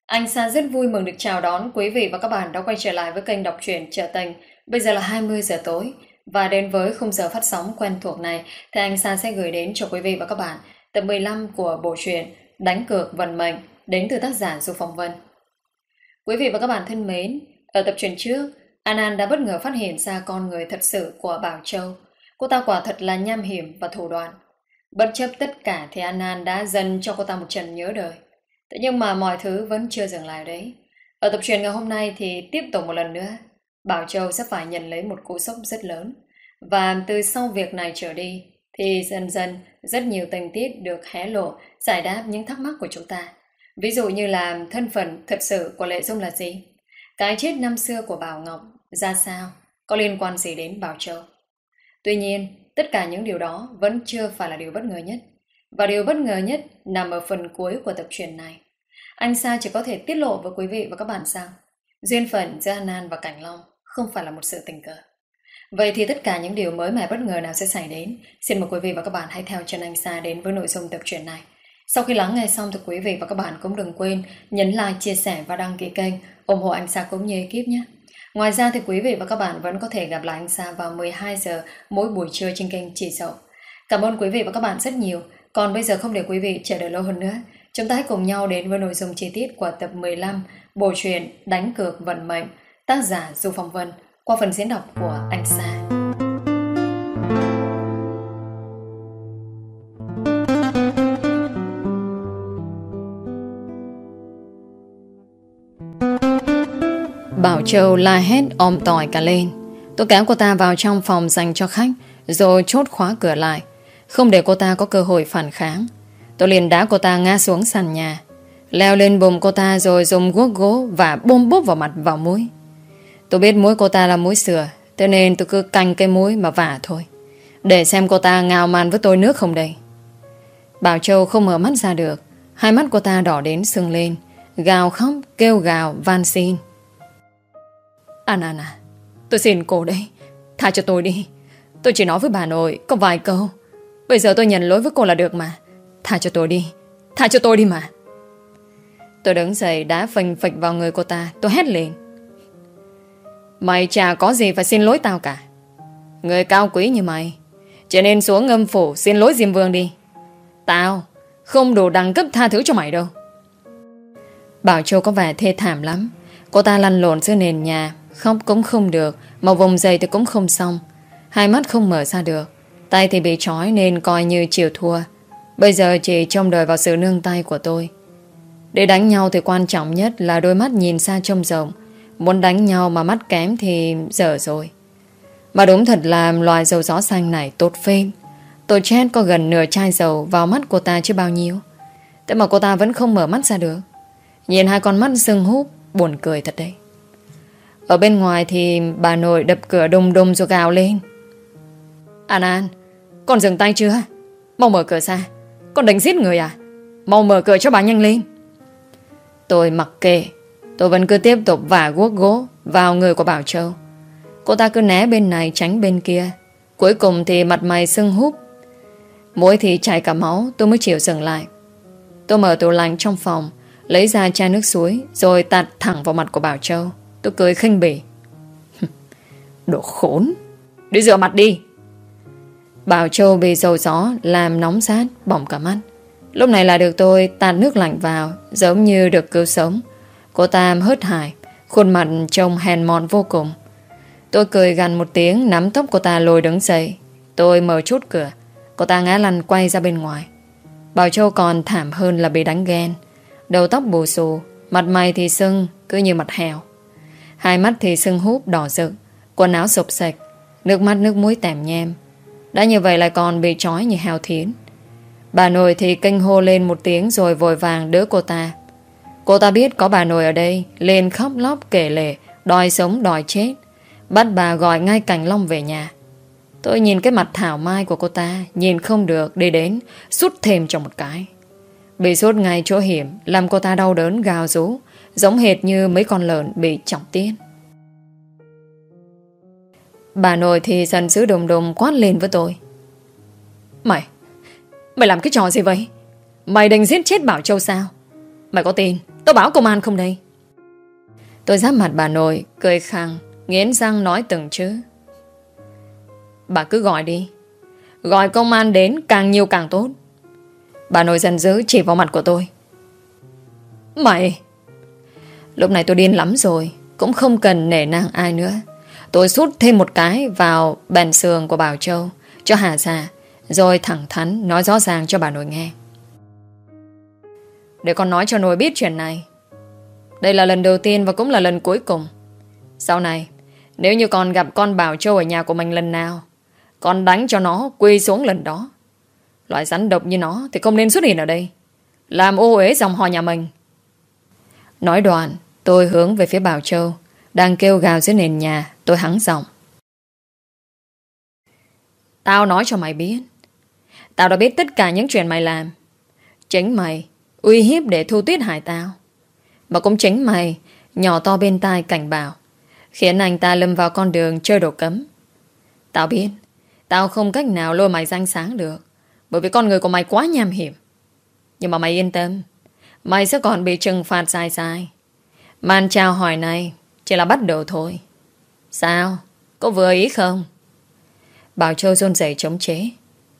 Anh Sa rất vui mừng được chào đón quý vị và các bạn đã quay trở lại với kênh đọc truyện Chợ Tình. Bây giờ là 20 giờ tối và đến với khung giờ phát sóng quen thuộc này thì anh Sa sẽ gửi đến cho quý vị và các bạn tập 15 của bộ truyện Đánh cược vận mệnh đến từ tác giả Du Phong Vân. Quý vị và các bạn thân mến, ở tập truyện trước, An đã bất ngờ phát hiện ra con người thật sự của Bảo Châu. Cô ta quả thật là nham hiểm và thủ đoạn. Bất chấp tất cả thì An đã dần cho cô ta một trận nhớ đời. Thế nhưng mà mọi thứ vẫn chưa dừng lại đấy. Ở tập truyện ngày hôm nay thì tiếp tục một lần nữa, Bảo Châu sẽ phải nhận lấy một cú sốc rất lớn. Và từ sau việc này trở đi thì dần dần rất nhiều tình tiết được hé lộ, giải đáp những thắc mắc của chúng ta. Ví dụ như là thân phận thật sự của Lệ Dung là gì? Cái chết năm xưa của Bảo Ngọc ra sao? Có liên quan gì đến Bảo Châu? Tuy nhiên, tất cả những điều đó vẫn chưa phải là điều bất ngờ nhất. Và điều bất ngờ nhất nằm ở phần cuối của tập truyện này. Anh Sa chỉ có thể tiết lộ với quý vị và các bạn rằng duyên phận giữa An và Cảnh Long không phải là một sự tình cờ. Vậy thì tất cả những điều mới mẻ bất ngờ nào sẽ xảy đến? Xin mời quý vị và các bạn hãy theo chân anh Sa đến với nội dung tập truyện này. Sau khi lắng nghe xong thì quý vị và các bạn cũng đừng quên nhấn like, chia sẻ và đăng ký kênh ủng hộ anh Sa cũng như ekip nhé. Ngoài ra thì quý vị và các bạn vẫn có thể gặp lại anh Sa vào 12 giờ mỗi buổi trưa trên kênh Chị Dậu. Cảm ơn quý vị và các bạn rất nhiều. Còn bây giờ không để quý vị chờ đợi lâu hơn nữa, chúng ta hãy cùng nhau đến với nội dung chi tiết của tập 15 bộ truyện Đánh cược vận mệnh, tác giả Du Phong Vân, qua phần diễn đọc của anh Sa. Bảo Châu la hét om tỏi cả lên. Tôi kéo cô ta vào trong phòng dành cho khách, rồi chốt khóa cửa lại, không để cô ta có cơ hội phản kháng. Tôi liền đá cô ta ngã xuống sàn nhà, leo lên bụng cô ta rồi dùng guốc gỗ và bôm bốp vào mặt vào mũi. Tôi biết mũi cô ta là mũi sữa, thế nên tôi cứ canh cái mũi mà vả thôi, để xem cô ta ngào màn với tôi nước không đây. Bảo Châu không mở mắt ra được. Hai mắt cô ta đỏ đến sưng lên, gào khóc, kêu gào, van xin. An, tôi xin cô đấy, tha cho tôi đi. Tôi chỉ nói với bà nội có vài câu. Bây giờ tôi nhận lỗi với cô là được mà. Tha cho tôi đi, tha cho tôi đi mà. Tôi đứng dậy đá phành phịch vào người cô ta. Tôi hét lên: mày chả có gì phải xin lỗi tao cả. Người cao quý như mày chỉ nên xuống âm phủ xin lỗi Diêm Vương đi. Tao không đủ đẳng cấp tha thứ cho mày đâu. Bảo Châu có vẻ thê thảm lắm. Cô ta lăn lộn dưới nền nhà, khóc cũng không được, mà vùng dậy thì cũng không xong. Hai mắt không mở ra được, tay thì bị trói nên coi như chịu thua. Bây giờ chỉ trông đợi vào sự nương tay của tôi. Để đánh nhau thì quan trọng nhất là đôi mắt nhìn xa trông rộng. Muốn đánh nhau mà mắt kém thì dở rồi. Mà đúng thật là loại dầu gió xanh này tốt phết. Tôi chết có gần nửa chai dầu vào mắt cô ta chứ bao nhiêu. Thế mà cô ta vẫn không mở mắt ra được. Nhìn hai con mắt sưng húp, buồn cười thật đấy. Ở bên ngoài thì bà nội đập cửa đùng đùng rồi gào lên: An, con dừng tay chưa? Mau mở cửa ra. Con định giết người à? Mau mở cửa cho bà nhanh lên. Tôi mặc kệ. Tôi vẫn cứ tiếp tục vả guốc gỗ vào người của Bảo Châu. Cô ta cứ né bên này tránh bên kia. Cuối cùng thì mặt mày sưng húp, mũi thì chảy cả máu. Tôi mới chịu dừng lại. Tôi mở tủ lạnh trong phòng, lấy ra chai nước suối rồi tạt thẳng vào mặt của Bảo Châu. Tôi cười khinh bỉ: đồ khốn, đi rửa mặt đi. Bảo Châu bị dầu gió làm nóng rát, bỏng cả mắt. Lúc này là được tôi tạt nước lạnh vào, giống như được cứu sống. Cô ta hớt hải, khuôn mặt trông hèn mọn vô cùng. Tôi cười gằn một tiếng, nắm tóc cô ta lôi đứng dậy. Tôi mở chốt cửa. Cô ta ngã lăn quay ra bên ngoài. Bảo Châu còn thảm hơn là bị đánh ghen. Đầu tóc bù xù, mặt mày thì sưng cứ như mặt heo. Hai mắt thì sưng húp đỏ rực, quần áo sụp sạch, nước mắt nước mũi tèm nhem. Đã như vậy lại còn bị trói như heo thiến. Bà nội thì kinh hô lên một tiếng rồi vội vàng đỡ cô ta. Cô ta biết có bà nội ở đây, lên khóc lóc kể lể, đòi sống đòi chết, bắt bà gọi ngay Cảnh Long về nhà. Tôi nhìn cái mặt thảo mai của cô ta, nhìn không được, đi đến sút thêm cho một cái. Bị sút ngay chỗ hiểm, làm cô ta đau đớn gào rú, giống hệt như mấy con lợn bị chọc tiết. Bà nội thì giận dữ đùng đùng quát lên với tôi: Mày làm cái trò gì vậy? Mày định giết chết Bảo Châu sao? Mày có tin Tôi báo công an không đây? Tôi giáp mặt bà nội, cười khăng, nghiến răng nói từng chữ. Bà cứ gọi đi. Gọi công an đến càng nhiều càng tốt. Bà nội giận dữ chỉ vào mặt của tôi. Mày! Lúc này tôi điên lắm rồi, cũng không cần nể nang ai nữa. Tôi sút thêm một cái vào bàn sườn của Bảo Châu cho hà ra, rồi thẳng thắn nói rõ ràng cho bà nội nghe. Để con nói cho nội biết chuyện này. Đây là lần đầu tiên và cũng là lần cuối cùng. Sau này, nếu như con gặp con Bảo Châu ở nhà của mình lần nào, con đánh cho nó quỳ xuống lần đó. Loại rắn độc như nó thì không nên xuất hiện ở đây, làm ô uế dòng họ nhà mình. Nói đoạn, tôi hướng về phía Bảo Châu đang kêu gào dưới nền nhà. Tôi hắng giọng. Tao nói cho mày biết, tao đã biết tất cả những chuyện mày làm. Chính mày uy hiếp để Thu Tuyết hại tao, mà cũng chính mày nhỏ to bên tai cảnh báo, khiến anh ta lâm vào con đường chơi đồ cấm. Tao biết tao không cách nào lôi mày danh sáng được, bởi vì con người của mày quá nham hiểm. Nhưng mà mày yên tâm, mày sẽ còn bị trừng phạt dài dài. Màn chào hỏi này chỉ là bắt đầu thôi. Sao? Có vừa ý không? Bảo Châu run rẩy chống chế.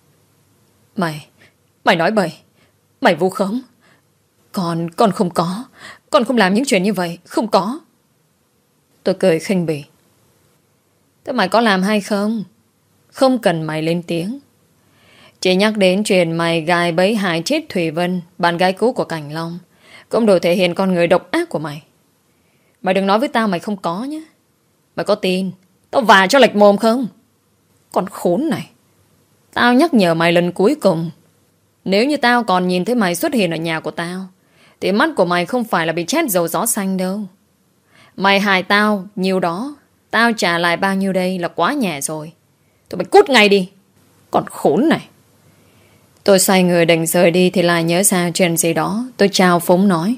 Mày nói bậy. Mày vu khống. Con không có. Con không làm những chuyện như vậy. Không có. Tôi cười khinh bỉ. Thế mày có làm hay không? Không cần mày lên tiếng. Chỉ nhắc đến chuyện mày gài bẫy hại chết Thủy Vân, bạn gái cũ của Cảnh Long, cũng đủ thể hiện con người độc ác của mày. Mày đừng nói với tao mày không có nhé. Mày có tin tao vả cho lệch mồm không? Con khốn này, tao nhắc nhở mày lần cuối cùng. Nếu như tao còn nhìn thấy mày xuất hiện ở nhà của tao, thì mắt của mày không phải là bị chét dầu gió xanh đâu. Mày hại tao nhiều đó, tao trả lại bao nhiêu đây là quá nhẹ rồi. Tụi mày cút ngay đi. Con khốn này. Tôi xoay người định rời đi thì lại nhớ ra chuyện gì đó. Tôi chào phúng nói.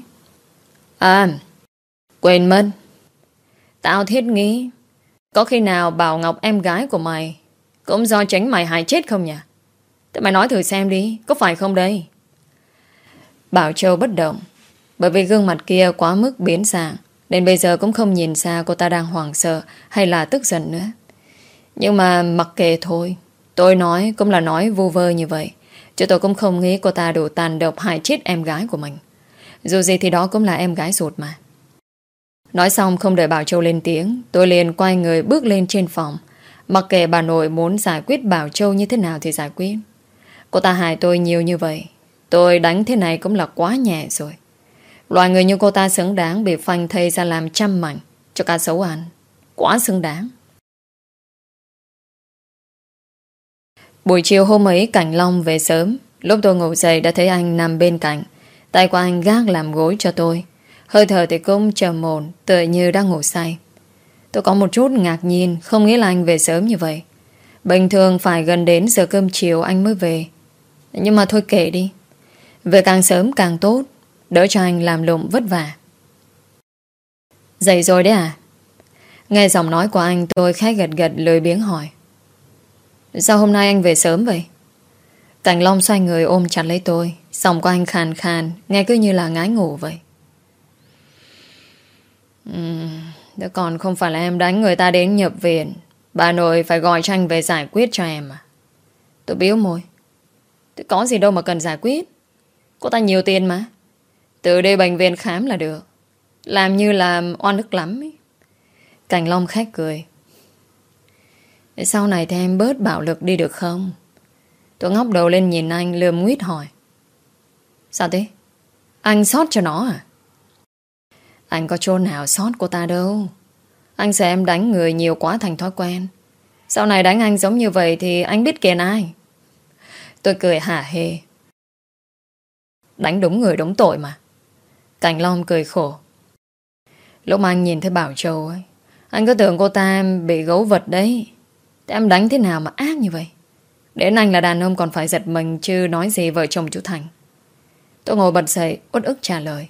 Quên mất. Tao thiết nghĩ có khi nào Bảo Ngọc em gái của mày cũng do chính mày hại chết không nhỉ? Thế mày nói thử xem đi, có phải không đây? Bảo Châu bất động, bởi vì gương mặt kia quá mức biến dạng, nên bây giờ cũng không nhìn ra cô ta đang hoảng sợ hay là tức giận nữa. Nhưng mà mặc kệ thôi. Tôi nói cũng là nói vu vơ như vậy, chứ tôi cũng không nghĩ cô ta đủ tàn độc hại chết em gái của mình. Dù gì thì đó cũng là em gái ruột mà. Nói xong không đợi Bảo Châu lên tiếng, tôi liền quay người bước lên trên phòng. Mặc kệ bà nội muốn giải quyết Bảo Châu như thế nào thì giải quyết. Cô ta hại tôi nhiều như vậy, tôi đánh thế này cũng là quá nhẹ rồi. Loại người như cô ta xứng đáng bị phanh thây ra làm trăm mảnh cho cá sấu ăn. Quá xứng đáng. Buổi chiều hôm ấy Cảnh Long về sớm. Lúc tôi ngủ dậy đã thấy anh nằm bên cạnh. Tay của anh gác làm gối cho tôi. Hơi thở thì cũng trầm ổn, tựa như đang ngủ say. Tôi có một chút ngạc nhiên, không nghĩ là anh về sớm như vậy. Bình thường phải gần đến giờ cơm chiều anh mới về. Nhưng mà thôi kệ đi. Về càng sớm càng tốt, đỡ cho anh làm lụng vất vả. Dậy rồi đấy à? Nghe giọng nói của anh tôi khẽ gật gật lười biếng hỏi. Sao hôm nay anh về sớm vậy? Cảnh Long xoay người ôm chặt lấy tôi. Giọng của anh khàn khàn, nghe cứ như là ngái ngủ vậy. Đó còn không phải là em đánh người ta đến nhập viện, bà nội phải gọi cho anh về giải quyết cho em à? Tôi biếu môi. Thế có gì đâu mà cần giải quyết. Cô ta nhiều tiền mà. Từ đây bệnh viện khám là được. Làm như là oan ức lắm ấy. Cảnh Long khách cười. Sau này thì em bớt bạo lực đi được không? Tôi ngóc đầu lên nhìn anh lườm nguyết hỏi. Sao thế? Anh sót cho nó à? Anh có chỗ nào sót cô ta đâu. Anh sợ em đánh người nhiều quá thành thói quen. Sau này đánh anh giống như vậy thì anh biết kèn ai? Tôi cười hả hê. Đánh đúng người đúng tội mà. Cảnh Long cười khổ. Lúc mà anh nhìn thấy Bảo Châu ấy, anh cứ tưởng cô ta bị gấu vật đấy. Thế em đánh thế nào mà ác như vậy? Đến anh là đàn ông còn phải giật mình, chứ nói gì vợ chồng chú Thành. Tôi ngồi bật dậy uất ức trả lời.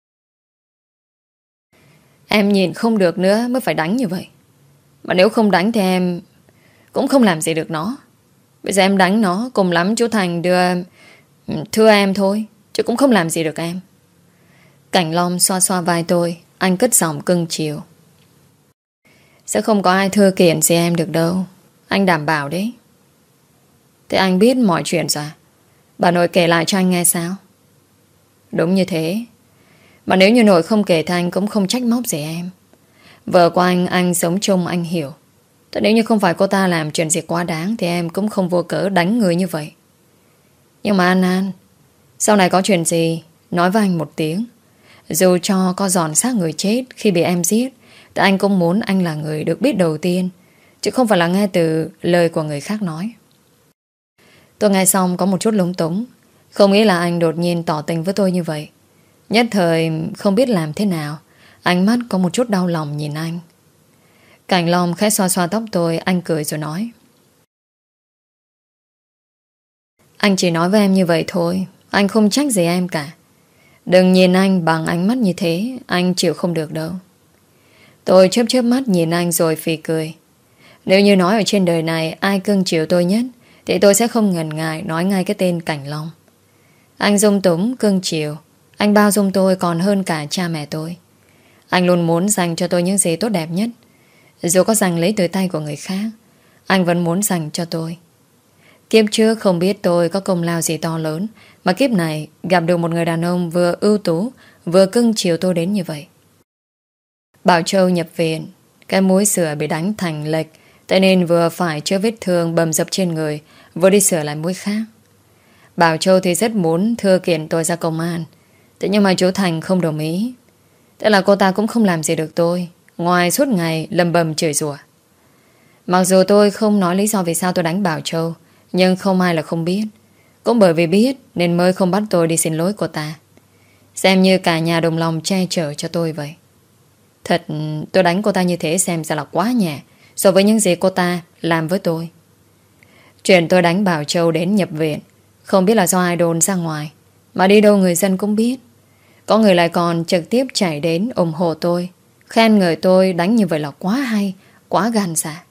Em nhìn không được nữa mới phải đánh như vậy. Mà nếu không đánh thì em cũng không làm gì được nó. Bây giờ em đánh nó, cùng lắm chú Thành đưa thưa em thôi, chứ cũng không làm gì được em. Cảnh Long xoa xoa vai tôi. Anh cất giọng cưng chiều. Sẽ không có ai thưa kiện gì em được đâu, anh đảm bảo đấy. Thế anh biết mọi chuyện rồi? Bà nội kể lại cho anh nghe sao? Đúng như thế. Mà nếu như nội không kể thì anh cũng không trách móc gì em. Vợ của anh sống chung anh hiểu. Thế nếu như không phải cô ta làm chuyện gì quá đáng thì em cũng không vô cớ đánh người như vậy. Nhưng mà An, sau này có chuyện gì nói với anh một tiếng. Dù cho có giòn xác người chết khi bị em giết thì anh cũng muốn anh là người được biết đầu tiên, chứ không phải là nghe từ lời của người khác nói. Tôi nghe xong có một chút lúng túng. Không nghĩ là anh đột nhiên tỏ tình với tôi như vậy. Nhất thời không biết làm thế nào. Ánh mắt có một chút đau lòng nhìn anh. Cảnh Long khẽ xoa xoa tóc tôi. Anh cười rồi nói: Anh chỉ nói với em như vậy thôi, anh không trách gì em cả. Đừng nhìn anh bằng ánh mắt như thế, anh chịu không được đâu. Tôi chớp chớp mắt nhìn anh rồi phì cười. Nếu như nói ở trên đời này ai cưng chiều tôi nhất thì tôi sẽ không ngần ngại nói ngay cái tên Cảnh Long. Anh dung túng cưng chiều. Anh bao dung tôi còn hơn cả cha mẹ tôi. Anh luôn muốn dành cho tôi những gì tốt đẹp nhất. Dù có giành lấy từ tay của người khác, anh vẫn muốn dành cho tôi. Kiếp trước không biết tôi có công lao gì to lớn, mà kiếp này gặp được một người đàn ông vừa ưu tú vừa cưng chiều tôi đến như vậy. Bảo Châu nhập viện, cái mũi sửa bị đánh thành lệch, thế nên vừa phải chữa vết thương bầm dập trên người, vừa đi sửa lại mũi khác. Bảo Châu thì rất muốn thưa kiện tôi ra công an, thế nhưng mà chú Thành không đồng ý. Thế là cô ta cũng không làm gì được tôi, ngoài suốt ngày lầm bầm chửi rủa. Mặc dù tôi không nói lý do vì sao tôi đánh Bảo Châu, nhưng không ai là không biết. Cũng bởi vì biết nên mới không bắt tôi đi xin lỗi cô ta. Xem như cả nhà đồng lòng che chở cho tôi vậy. Thật, tôi đánh cô ta như thế xem ra là quá nhẹ so với những gì cô ta làm với tôi. Chuyện tôi đánh Bảo Châu đến nhập viện không biết là do ai đồn ra ngoài, mà đi đâu người dân cũng biết. Có người lại còn trực tiếp chạy đến ủng hộ tôi, khen người tôi đánh như vậy là quá hay, quá gan dạ.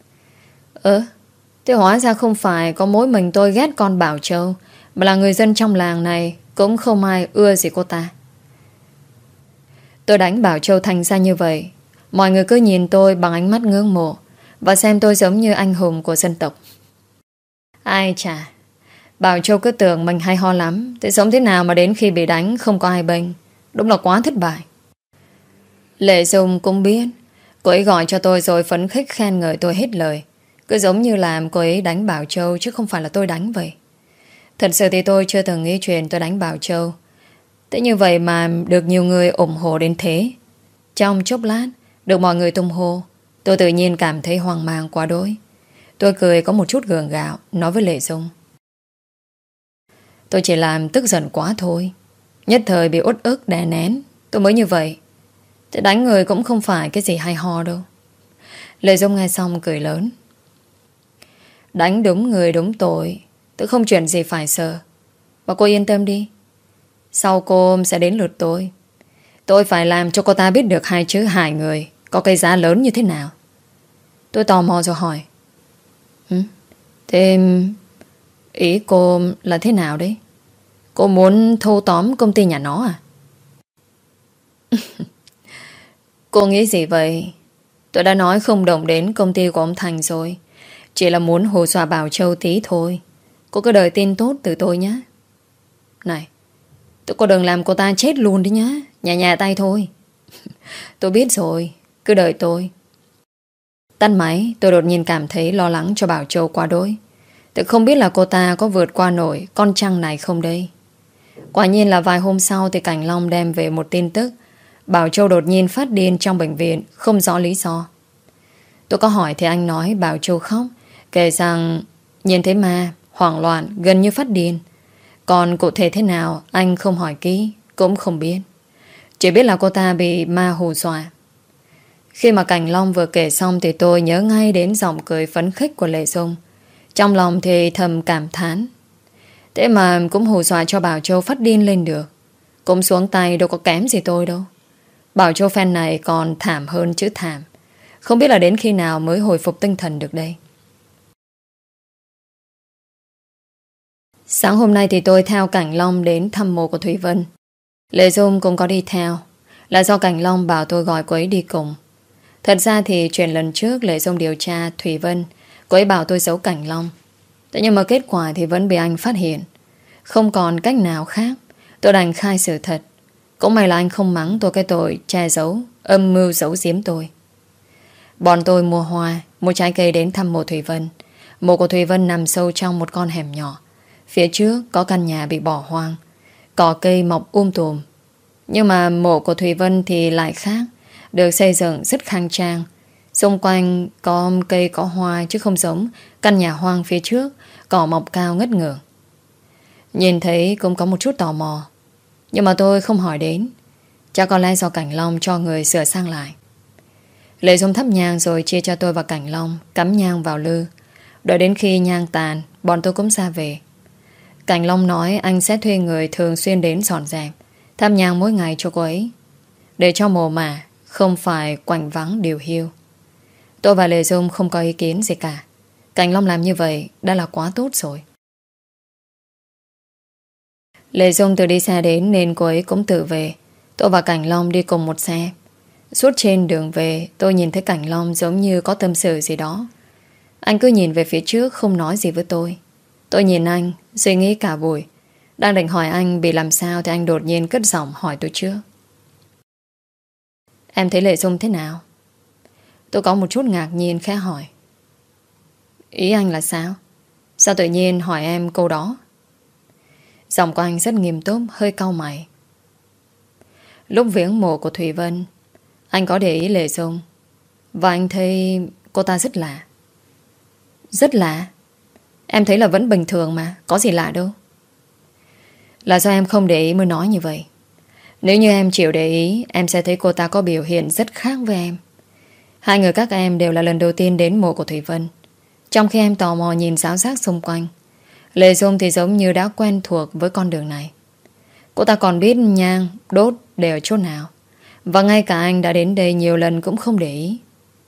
Thế hóa ra không phải có mỗi mình tôi ghét con Bảo Châu, mà là người dân trong làng này cũng không ai ưa gì cô ta. Tôi đánh Bảo Châu thành ra như vậy, mọi người cứ nhìn tôi bằng ánh mắt ngưỡng mộ và xem tôi giống như anh hùng của dân tộc. Ai chà, Bảo Châu cứ tưởng mình hay ho lắm, thế sống thế nào mà đến khi bị đánh không có ai bênh. Đúng là quá thất bại. Lệ Dung cũng biết. Cô ấy gọi cho tôi rồi phấn khích khen ngợi tôi hết lời. Cứ giống như làm cô ấy đánh Bảo Châu chứ không phải là tôi đánh vậy. Thật sự thì tôi chưa từng nghĩ chuyện tôi đánh Bảo Châu. Thế như vậy mà được nhiều người ủng hộ đến thế. Trong chốc lát được mọi người tung hô, tôi tự nhiên cảm thấy hoang mang quá đỗi. Tôi cười có một chút gượng gạo, nói với Lệ Dung: Tôi chỉ làm tức giận quá thôi. Nhất thời bị uất ức đè nén, tôi mới như vậy. Thế đánh người cũng không phải cái gì hay ho đâu. Lệ Dung nghe xong cười lớn: Đánh đúng người đúng tội, tôi không chuyện gì phải sợ. Và cô yên tâm đi, sau cô sẽ đến lượt tôi. Tôi phải làm cho cô ta biết được hai chữ hại người có cái giá lớn như thế nào. Tôi tò mò rồi hỏi: Thế ý cô là thế nào đấy? Cô muốn thâu tóm công ty nhà nó à? Cô nghĩ gì vậy? Tôi đã nói không động đến công ty của ông Thành rồi. Chỉ là muốn hồ dọa Bảo Châu tí thôi. Cô cứ đợi tin tốt từ tôi nhé. Này, cô đừng làm cô ta chết luôn đi nhá. Nhà tay thôi. Tôi biết rồi, cứ đợi tôi. Tắt máy, tôi đột nhiên cảm thấy lo lắng cho Bảo Châu quá đỗi. Tôi không biết là cô ta có vượt qua nổi con trăng này không đây. Quả nhiên là vài hôm sau thì Cảnh Long đem về một tin tức: Bảo Châu đột nhiên phát điên trong bệnh viện, không rõ lý do. Tôi có hỏi thì anh nói Bảo Châu khóc, kể rằng nhìn thấy ma, hoảng loạn, gần như phát điên. Còn cụ thể thế nào anh không hỏi kỹ, cũng không biết. Chỉ biết là cô ta bị ma hù dọa. Khi mà Cảnh Long vừa kể xong thì tôi nhớ ngay đến giọng cười phấn khích của Lệ Dung. Trong lòng thì thầm cảm thán. Thế mà cũng hù dọa cho Bảo Châu phát điên lên được. Cũng xuống tay đâu có kém gì tôi đâu. Bảo Châu fan này còn thảm hơn chữ thảm. Không biết là đến khi nào mới hồi phục tinh thần được đây. Sáng hôm nay thì tôi theo Cảnh Long đến thăm mộ của Thủy Vân. Lệ Dung cũng có đi theo, là do Cảnh Long bảo tôi gọi cô ấy đi cùng. Thật ra thì chuyện lần trước Lệ Dung điều tra Thủy Vân, cô ấy bảo tôi giấu Cảnh Long. Thế nhưng mà kết quả thì vẫn bị anh phát hiện. Không còn cách nào khác, tôi đành khai sự thật. Cũng may là anh không mắng tôi cái tội che giấu, âm mưu giấu giếm tôi. Bọn tôi mua hoa, mua trái cây đến thăm mộ Thủy Vân. Mộ của Thủy Vân nằm sâu trong một con hẻm nhỏ. Phía trước có căn nhà bị bỏ hoang, cỏ cây mọc tùm. Nhưng mà mộ của Thủy Vân thì lại khác, được xây dựng rất khang trang. Xung quanh có cây có hoa, chứ không giống căn nhà hoang phía trước, cỏ mọc cao ngất ngưởng. Nhìn thấy cũng có một chút tò mò, nhưng mà tôi không hỏi đến. Chắc có lẽ do Cảnh Long cho người sửa sang lại. Lệ Dung thắp nhang rồi chia cho tôi và Cảnh Long cắm nhang vào lư. Đợi đến khi nhang tàn, bọn tôi cũng ra về. Cảnh Long nói anh sẽ thuê người thường xuyên đến dọn dẹp, thắp nhang mỗi ngày cho cô ấy, để cho mồ mả không phải quạnh vắng điều hiu. Tôi và Lệ Dung không có ý kiến gì cả. Cảnh Long làm như vậy đã là quá tốt rồi. Lệ Dung tự đi xe đến nên cô ấy cũng tự về. Tôi và Cảnh Long đi cùng một xe. Suốt trên đường về, tôi nhìn thấy Cảnh Long giống như có tâm sự gì đó. Anh cứ nhìn về phía trước, không nói gì với tôi. Tôi nhìn anh, suy nghĩ cả buổi. Đang định hỏi anh bị làm sao thì anh đột nhiên cất giọng hỏi tôi trước. Em thấy Lệ Dung thế nào? Tôi có một chút ngạc nhiên khẽ hỏi. Ý anh là sao? Sao tự nhiên hỏi em câu đó? Giọng của anh rất nghiêm túc, hơi cau mày. Lúc viếng mộ của Thủy Vân, anh có để ý Lệ Dung, và anh thấy cô ta rất lạ. Rất lạ? Em thấy là vẫn bình thường mà, có gì lạ đâu. Là do em không để ý mới nói như vậy. Nếu như em chịu để ý, em sẽ thấy cô ta có biểu hiện rất khác với em. Hai người các em đều là lần đầu tiên đến mộ của Thủy Vân. Trong khi em tò mò nhìn giáo giác xung quanh, Lệ Dung thì giống như đã quen thuộc với con đường này. Cô ta còn biết nhang, đốt để ở chỗ nào. Và ngay cả anh đã đến đây nhiều lần cũng không để ý.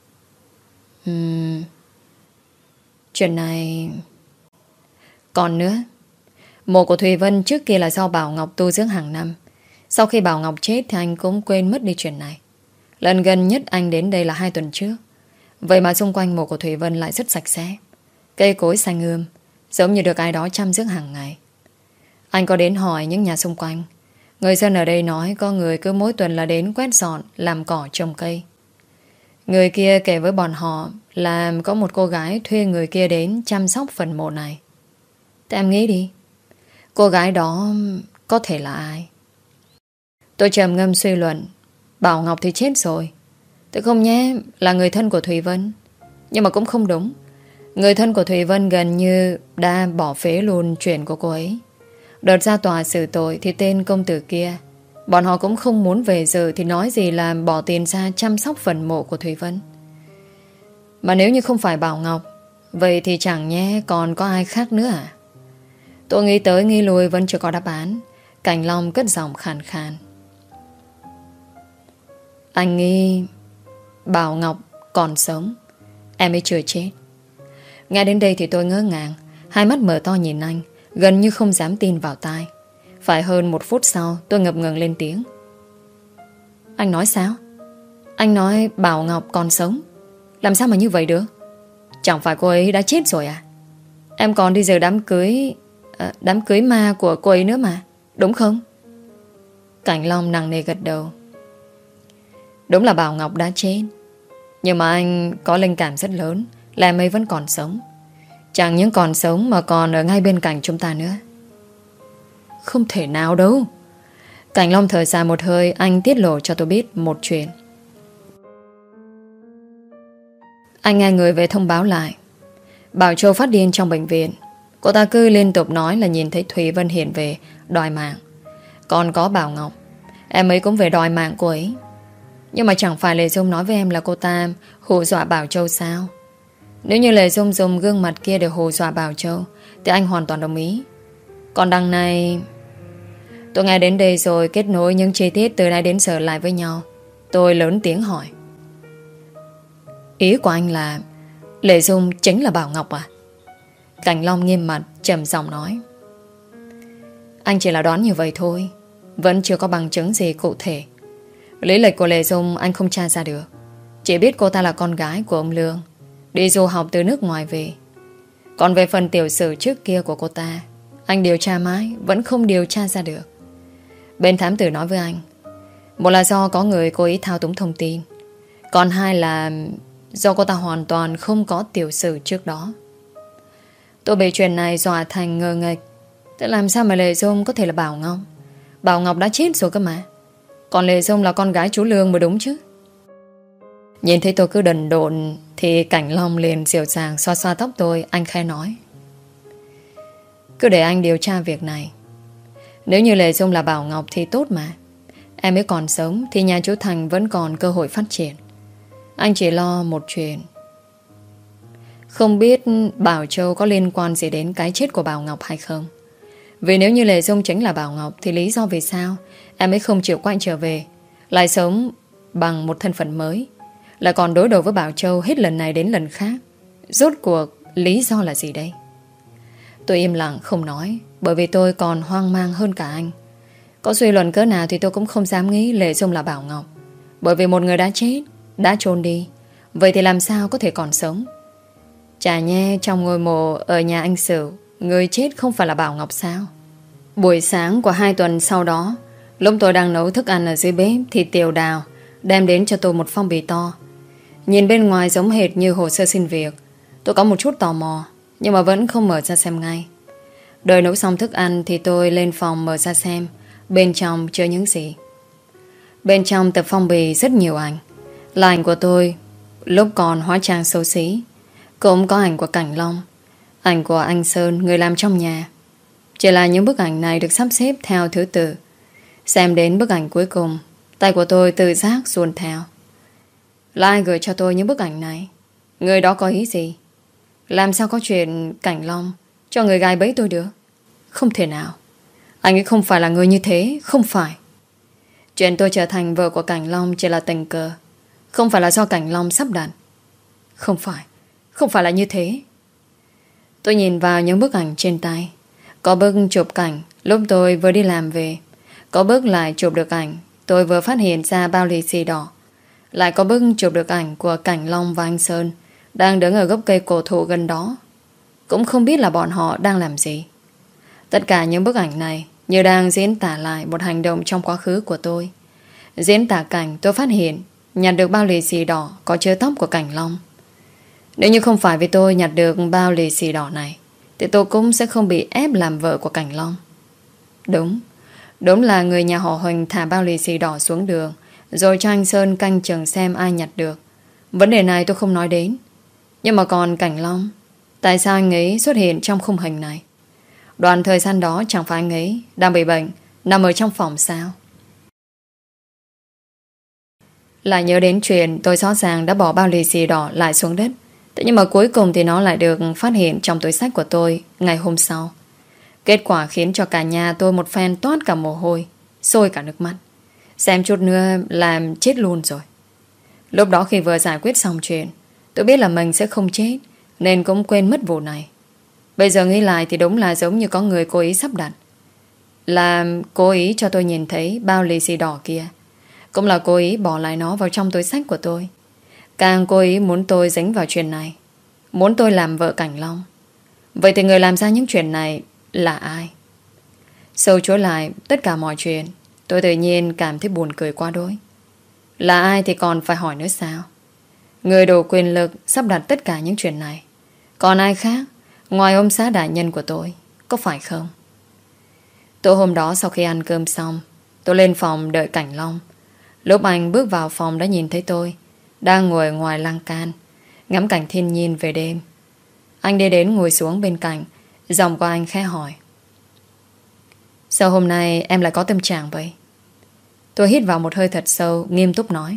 Chuyện này... Còn nữa, mộ của Thùy Vân trước kia là do Bảo Ngọc tu dưỡng hàng năm. Sau khi Bảo Ngọc chết thì anh cũng quên mất đi chuyện này. Lần gần nhất anh đến đây là 2 tuần trước. Vậy mà xung quanh mộ của Thùy Vân lại rất sạch sẽ. Cây cối xanh ươm, giống như được ai đó chăm dưỡng hàng ngày. Anh có đến hỏi những nhà xung quanh. Người dân ở đây nói có người cứ mỗi tuần là đến quét dọn, làm cỏ trồng cây. Người kia kể với bọn họ là có một cô gái thuê người kia đến chăm sóc phần mộ này. Thế em nghĩ đi, cô gái đó có thể là ai? Tôi trầm ngâm suy luận. Bảo Ngọc thì chết rồi, thế không nhé là người thân của Thùy Vân. Nhưng mà cũng không đúng. Người thân của Thùy Vân gần như đã bỏ phế luôn chuyện của cô ấy. Đợt ra tòa xử tội thì tên công tử kia, bọn họ cũng không muốn về dự, thì nói gì là bỏ tiền ra chăm sóc phần mộ của Thùy Vân. Mà nếu như không phải Bảo Ngọc, vậy thì chẳng nhé còn có ai khác nữa à? Tôi nghĩ tới nghĩ lui vẫn chưa có đáp án. Cảnh Long cất giọng khàn khàn. Anh nghĩ Bảo Ngọc còn sống, em ấy chưa chết. Nghe đến đây thì tôi ngỡ ngàng, hai mắt mở to nhìn anh, gần như không dám tin vào tai. Phải hơn 1 phút sau tôi ngập ngừng lên tiếng. Anh nói sao? Anh nói Bảo Ngọc còn sống? Làm sao mà như vậy được? Chẳng phải cô ấy đã chết rồi à? Em còn đi dự đám cưới ma của cô ấy nữa mà, đúng không? Cảnh Long nặng nề gật đầu. Đúng là Bảo Ngọc đã chết, nhưng mà anh có linh cảm rất lớn là em ấy vẫn còn sống. Chẳng những còn sống mà còn ở ngay bên cạnh chúng ta nữa. Không thể nào đâu. Cảnh Long thở dài một hơi. Anh tiết lộ cho tôi biết một chuyện. Anh nghe người về thông báo lại Bảo Châu phát điên trong bệnh viện. Cô ta cứ liên tục nói là nhìn thấy Thùy Vân hiện về đòi mạng. Còn có Bảo Ngọc, em ấy cũng về đòi mạng cô ấy. Nhưng mà chẳng phải Lệ Dung nói với em là cô ta hù dọa Bảo Châu sao? Nếu như Lệ Dung dùng gương mặt kia để hù dọa Bảo Châu thì anh hoàn toàn đồng ý. Còn đằng này... Tôi nghe đến đây rồi kết nối những chi tiết từ nay đến giờ lại với nhau. Tôi lớn tiếng hỏi. Ý của anh là Lệ Dung chính là Bảo Ngọc à? Cảnh Long nghiêm mặt trầm giọng nói. Anh chỉ là đoán như vậy thôi. vẫn chưa có bằng chứng gì cụ thể. Lý lịch của Lệ Dung anh không tra ra được. Chỉ biết cô ta là con gái của ông Lương, đi du học từ nước ngoài về. Còn về phần tiểu sử trước kia của cô ta, anh điều tra mãi vẫn không điều tra ra được. Bên thám tử nói với anh, một là do có người cố ý thao túng thông tin, còn hai là do cô ta hoàn toàn không có tiểu sử trước đó. Tôi bị chuyện này dọa thành ngơ nghệch. Thế làm sao mà Lệ Dung có thể là Bảo Ngọc? Bảo Ngọc đã chết rồi cơ mà. Còn Lệ Dung là con gái chú Lương mới đúng chứ. Nhìn thấy tôi cứ đần độn thì Cảnh Long liền dịu dàng xoa xoa tóc tôi. Anh khẽ nói, cứ để anh điều tra việc này. Nếu như Lệ Dung là Bảo Ngọc thì tốt mà. Em ấy còn sống thì nhà chú Thành vẫn còn cơ hội phát triển. Anh chỉ lo một chuyện. Không biết Bảo Châu có liên quan gì đến cái chết của Bảo Ngọc hay không. Vì nếu như Lệ Dung chính là Bảo Ngọc thì lý do vì sao em ấy không chịu quay trở về, lại sống bằng một thân phận mới, lại còn đối đầu với Bảo Châu hết lần này đến lần khác. Rốt cuộc lý do là gì đây? Tôi im lặng không nói, bởi vì tôi còn hoang mang hơn cả anh. Có suy luận cỡ nào thì tôi cũng không dám nghĩ Lệ Dung là Bảo Ngọc. Bởi vì một người đã chết, đã chôn đi, vậy thì làm sao có thể còn sống? Chả nhẽ trong ngôi mộ ở nhà anh Sửu, người chết không phải là Bảo Ngọc sao? Buổi sáng của 2 tuần sau đó, lúc tôi đang nấu thức ăn ở dưới bếp thì Tiểu Đào đem đến cho tôi một phong bì to. Nhìn bên ngoài giống hệt như hồ sơ xin việc. Tôi có một chút tò mò, nhưng mà vẫn không mở ra xem ngay. Đợi nấu xong thức ăn thì tôi lên phòng mở ra xem bên trong chứa những gì. Bên trong tập phong bì rất nhiều ảnh. Là ảnh của tôi lúc còn hóa trang xấu xí. Cũng có ảnh của Cảnh Long, ảnh của anh Sơn, người làm trong nhà. Chỉ là những bức ảnh này được sắp xếp theo thứ tự. Xem đến bức ảnh cuối cùng, tay của tôi tự giác ruồn theo. Là ai gửi cho tôi những bức ảnh này? Người đó có ý gì? Làm sao có chuyện Cảnh Long cho người gài bẫy tôi được? Không thể nào. Anh ấy không phải là người như thế. Không phải. Chuyện tôi trở thành vợ của Cảnh Long chỉ là tình cờ, không phải là do Cảnh Long sắp đặt. Không phải. Không phải là như thế. Tôi nhìn vào những bức ảnh trên tay. Có bức chụp cảnh lúc tôi vừa đi làm về. Có bức lại chụp được ảnh tôi vừa phát hiện ra bao lì xì đỏ. Lại có bức chụp được ảnh của Cảnh Long và anh Sơn đang đứng ở gốc cây cổ thụ gần đó. Cũng không biết là bọn họ đang làm gì. Tất cả những bức ảnh này như đang diễn tả lại một hành động trong quá khứ của tôi. Diễn tả cảnh tôi phát hiện nhặt được bao lì xì đỏ có chứa tóc của Cảnh Long. Nếu như không phải vì tôi nhặt được bao lì xì đỏ này thì tôi cũng sẽ không bị ép làm vợ của Cảnh Long. Đúng là người nhà họ Huỳnh thả bao lì xì đỏ xuống đường rồi cho anh Sơn canh chừng xem ai nhặt được. Vấn đề này tôi không nói đến. Nhưng mà còn Cảnh Long, tại sao anh ấy xuất hiện trong khung hình này? Đoạn thời gian đó chẳng phải anh ấy đang bị bệnh, nằm ở trong phòng sao? Lại nhớ đến chuyện tôi rõ ràng đã bỏ bao lì xì đỏ lại xuống đất. Thế nhưng mà cuối cùng thì nó lại được phát hiện trong túi xách của tôi ngày hôm sau. Kết quả khiến cho cả nhà tôi một phen toát cả mồ hôi, sôi cả nước mắt. Xem chút nữa làm chết luôn rồi. Lúc đó khi vừa giải quyết xong chuyện, tôi biết là mình sẽ không chết, nên cũng quên mất vụ này. Bây giờ nghĩ lại thì đúng là giống như có người cố ý sắp đặt. Là cố ý cho tôi nhìn thấy bao lì xì đỏ kia. Cũng là cố ý bỏ lại nó vào trong túi xách của tôi. Càng cố ý muốn tôi dính vào chuyện này, muốn tôi làm vợ Cảnh Long. Vậy thì người làm ra những chuyện này là ai? Sâu chối lại tất cả mọi chuyện, tôi tự nhiên cảm thấy buồn cười quá đỗi. Là ai thì còn phải hỏi nữa sao? Người đủ quyền lực sắp đặt tất cả những chuyện này. Còn ai khác ngoài ông xã đại nhân của tôi, có phải không? Tối hôm đó sau khi ăn cơm xong, tôi lên phòng đợi Cảnh Long. Lúc anh bước vào phòng đã nhìn thấy tôi đang ngồi ngoài lan can, ngắm cảnh thiên nhiên về đêm. Anh đi đến ngồi xuống bên cạnh. Giọng của anh khẽ hỏi, sao hôm nay em lại có tâm trạng vậy? Tôi hít vào một hơi thật sâu, nghiêm túc nói,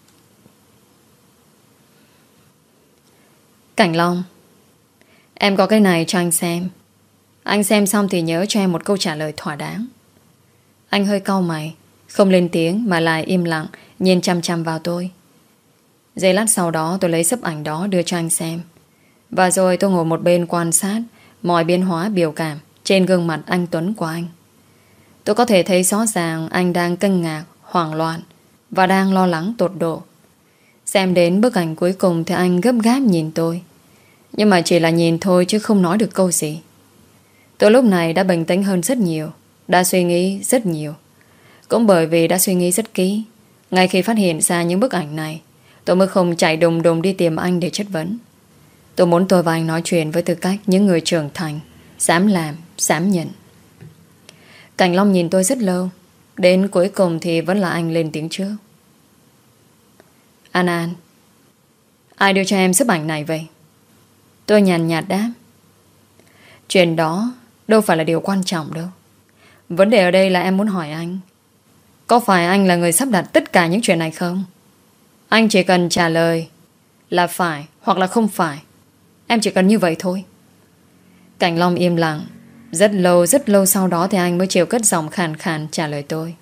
Cảnh Long, em có cái này cho anh xem. Anh xem xong thì nhớ cho em một câu trả lời thỏa đáng. Anh hơi cau mày, không lên tiếng mà lại im lặng nhìn chăm chăm vào tôi. Giây lát sau đó tôi lấy sấp ảnh đó đưa cho anh xem. Và rồi tôi ngồi một bên quan sát mọi biến hóa biểu cảm trên gương mặt anh Tuấn của anh. Tôi có thể thấy rõ ràng anh đang kinh ngạc, hoảng loạn và đang lo lắng tột độ. Xem đến bức ảnh cuối cùng thì anh gấp gáp nhìn tôi, nhưng mà chỉ là nhìn thôi chứ không nói được câu gì. Tôi lúc này đã bình tĩnh hơn rất nhiều, đã suy nghĩ rất nhiều. Cũng bởi vì đã suy nghĩ rất kỹ, ngay khi phát hiện ra những bức ảnh này, tôi mới không chạy đùng đùng đi tìm anh để chất vấn. Tôi muốn tôi và anh nói chuyện với tư cách những người trưởng thành, dám làm, dám nhận. Cảnh Long nhìn tôi rất lâu, đến cuối cùng thì vẫn là anh lên tiếng trước. An, ai đưa cho em sấp ảnh này vậy? Tôi nhàn nhạt đáp. Chuyện đó đâu phải là điều quan trọng đâu. Vấn đề ở đây là em muốn hỏi anh, có phải anh là người sắp đặt tất cả những chuyện này không? Anh chỉ cần trả lời là phải hoặc là không phải. Em chỉ cần như vậy thôi. Cảnh Long im lặng. Rất lâu sau đó thì anh mới chịu cất giọng khàn khàn trả lời tôi.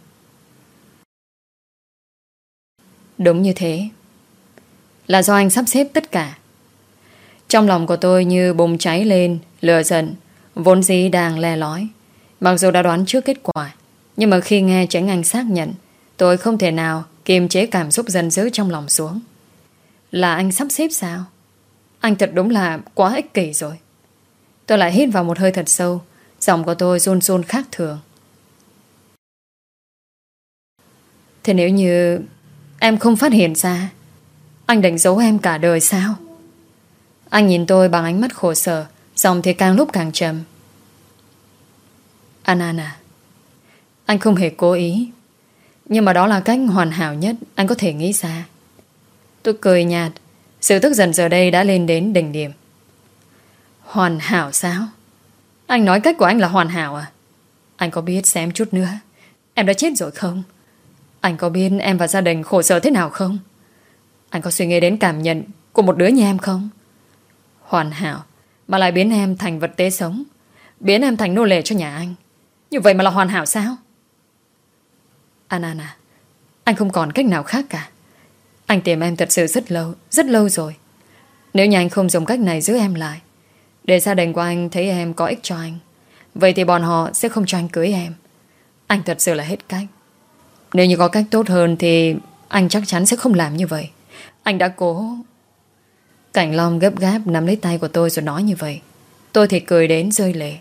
Đúng như thế. Là do anh sắp xếp tất cả. Trong lòng của tôi như bùng cháy lên lửa giận, vốn dĩ đang le lói. Mặc dù đã đoán trước kết quả, nhưng mà khi nghe chính anh xác nhận, tôi không thể nào kiềm chế cảm xúc giận dữ trong lòng xuống. Là anh sắp xếp sao? Anh thật đúng là quá ích kỷ rồi. Tôi lại hít vào một hơi thật sâu. Giọng của tôi run run khác thường. Thế nếu như em không phát hiện ra, anh định giấu em cả đời sao? Anh nhìn tôi bằng ánh mắt khổ sở, giọng thì càng lúc càng trầm. An à, anh không hề cố ý, nhưng mà đó là cách hoàn hảo nhất anh có thể nghĩ ra. Tôi cười nhạt. Sự tức giận giờ đây đã lên đến đỉnh điểm. Hoàn hảo sao? Anh nói cách của anh là hoàn hảo à? Anh có biết xem chút nữa em đã chết rồi không? Anh có biết em và gia đình khổ sở thế nào không? Anh có suy nghĩ đến cảm nhận của một đứa như em không? Hoàn hảo mà lại biến em thành vật tế sống, biến em thành nô lệ cho nhà anh. Như vậy mà là hoàn hảo sao? An à, anh không còn cách nào khác cả. Anh tìm em thật sự rất lâu rồi. Nếu như anh không dùng cách này giữ em lại, để gia đình của anh thấy em có ích cho anh, vậy thì bọn họ sẽ không cho anh cưới em. Anh thật sự là hết cách. Nếu như có cách tốt hơn thì anh chắc chắn sẽ không làm như vậy. Anh đã cố. Cảnh Long gấp gáp nắm lấy tay của tôi rồi nói như vậy. Tôi thì cười đến rơi lệ.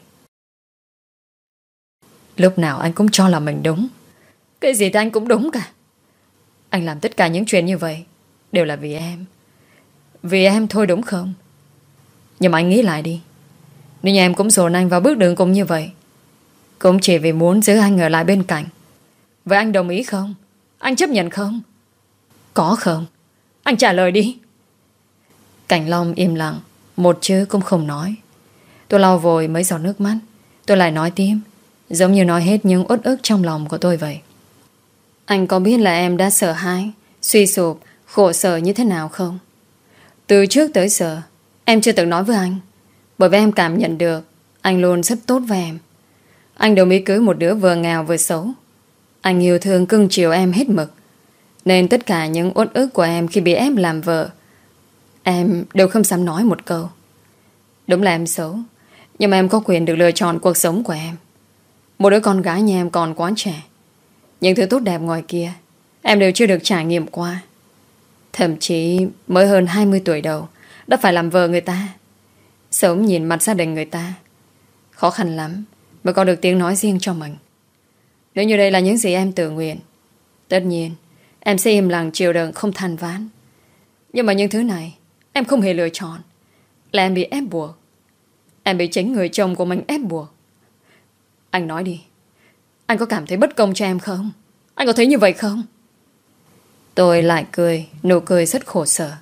Lúc nào anh cũng cho là mình đúng. Cái gì thì anh cũng đúng cả. Anh làm tất cả những chuyện như vậy đều là vì em. Vì em thôi đúng không? Nhưng mà anh nghĩ lại đi, nếu như em cũng dồn anh vào bước đường cùng như vậy, cũng chỉ vì muốn giữ anh ở lại bên cạnh, vậy anh đồng ý không? Anh chấp nhận không? Có không? Anh trả lời đi. Cảnh Long im lặng, một chữ cũng không nói. Tôi lau vội mấy giọt nước mắt. Tôi lại nói tiếp, giống như nói hết những uất ức trong lòng của tôi vậy. Anh có biết là em đã sợ hãi, suy sụp, khổ sở như thế nào không? Từ trước tới giờ em chưa từng nói với anh, bởi vì em cảm nhận được anh luôn rất tốt với em. Anh đồng ý cưới một đứa vừa nghèo vừa xấu. Anh yêu thương cưng chiều em hết mực, nên tất cả những uất ức của em khi bị em làm vợ, em đều không dám nói một câu. Đúng là em xấu, nhưng mà em có quyền được lựa chọn cuộc sống của em. Một đứa con gái như em còn quá trẻ. Những thứ tốt đẹp ngoài kia em đều chưa được trải nghiệm qua. Thậm chí mới hơn 20 tuổi đầu đã phải làm vợ người ta, sớm nhìn mặt gia đình người ta. Khó khăn lắm mới có được tiếng nói riêng cho mình. Nếu như đây là những gì em tự nguyện, tất nhiên em sẽ im lặng chịu đựng, không than vãn. Nhưng mà những thứ này em không hề lựa chọn, là em bị ép buộc. Em bị chính người chồng của mình ép buộc. Anh nói đi, anh có cảm thấy bất công cho em không? Anh có thấy như vậy không? Tôi lại cười, nụ cười rất khổ sở.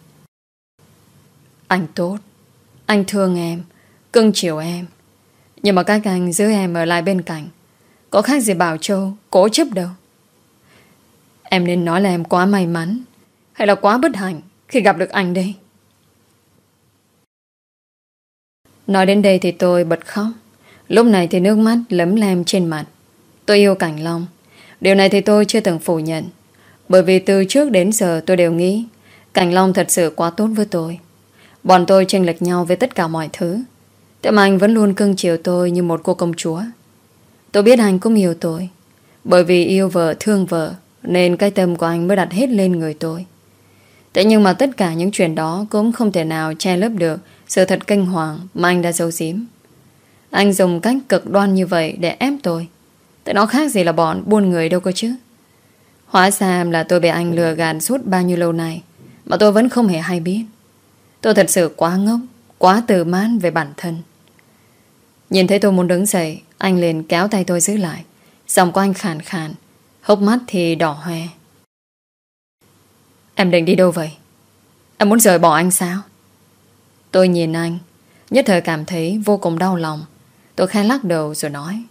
Anh tốt, anh thương em, cưng chiều em, nhưng mà các anh giữ em ở lại bên cạnh có khác gì Bảo Châu cố chấp đâu. Em nên nói là em quá may mắn hay là quá bất hạnh khi gặp được anh đây. Nói đến đây thì tôi bật khóc. Lúc này thì nước mắt lấm lem trên mặt. Tôi yêu Cảnh Long. Điều này thì tôi chưa từng phủ nhận, bởi vì từ trước đến giờ tôi đều nghĩ Cảnh Long thật sự quá tốt với tôi. Bọn tôi chênh lệch nhau với tất cả mọi thứ, thế mà anh vẫn luôn cưng chiều tôi như một cô công chúa. Tôi biết anh cũng yêu tôi. Bởi vì yêu vợ thương vợ nên cái tâm của anh mới đặt hết lên người tôi. Thế nhưng mà tất cả những chuyện đó cũng không thể nào che lấp được sự thật kinh hoàng mà anh đã giấu giếm. Anh dùng cách cực đoan như vậy để ép tôi. Tại nó khác gì là bọn buôn người đâu cơ chứ. Hóa ra là tôi bị anh lừa gạt suốt bao nhiêu lâu nay mà tôi vẫn không hề hay biết. Tôi thật sự quá ngốc, quá tự mãn về bản thân. Nhìn thấy tôi muốn đứng dậy, anh liền kéo tay tôi giữ lại. Giọng của anh khàn khàn, hốc mắt thì đỏ hoe. Em định đi đâu vậy? Em muốn rời bỏ anh sao? Tôi nhìn anh, nhất thời cảm thấy vô cùng đau lòng. Tôi khẽ lắc đầu rồi nói: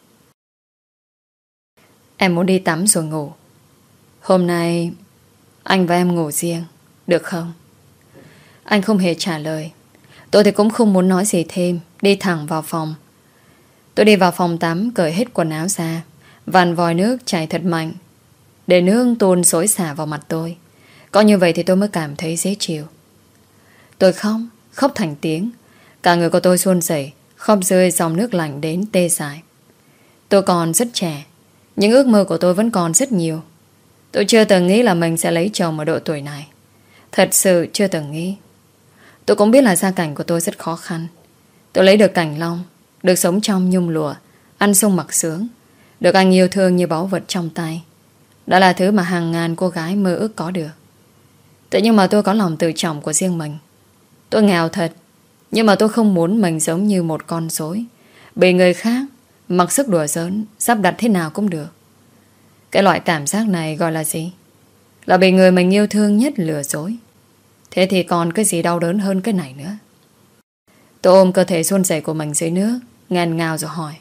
Em muốn đi tắm rồi ngủ. Hôm nay anh và em ngủ riêng, được không? Anh không hề trả lời. Tôi thì cũng không muốn nói gì thêm, đi thẳng vào phòng. Tôi đi vào phòng tắm, cởi hết quần áo ra, vặn vòi nước chảy thật mạnh để nước tuôn xối xả vào mặt tôi. Có như vậy thì tôi mới cảm thấy dễ chịu. Tôi khóc thành tiếng. Cả người của tôi run rẩy, khóc rơi dòng nước lạnh đến tê dại. Tôi còn rất trẻ, những ước mơ của tôi vẫn còn rất nhiều. Tôi chưa từng nghĩ là mình sẽ lấy chồng ở độ tuổi này. Thật sự chưa từng nghĩ. Tôi cũng biết là gia cảnh của tôi rất khó khăn. Tôi lấy được Cảnh Long, được sống trong nhung lụa, ăn sung mặc sướng, được anh yêu thương như báu vật trong tay. Đó là thứ mà hàng ngàn cô gái mơ ước có được. Thế nhưng mà tôi có lòng tự trọng của riêng mình. Tôi nghèo thật, nhưng mà tôi không muốn mình giống như một con rối bị người khác mặc sức đùa giỡn, sắp đặt thế nào cũng được. Cái loại cảm giác này gọi là gì? Là bị người mình yêu thương nhất lừa dối. Thế thì còn cái gì đau đớn hơn cái này nữa. Tôi ôm cơ thể run rẩy của mình dưới nước, nghẹn ngào rồi hỏi: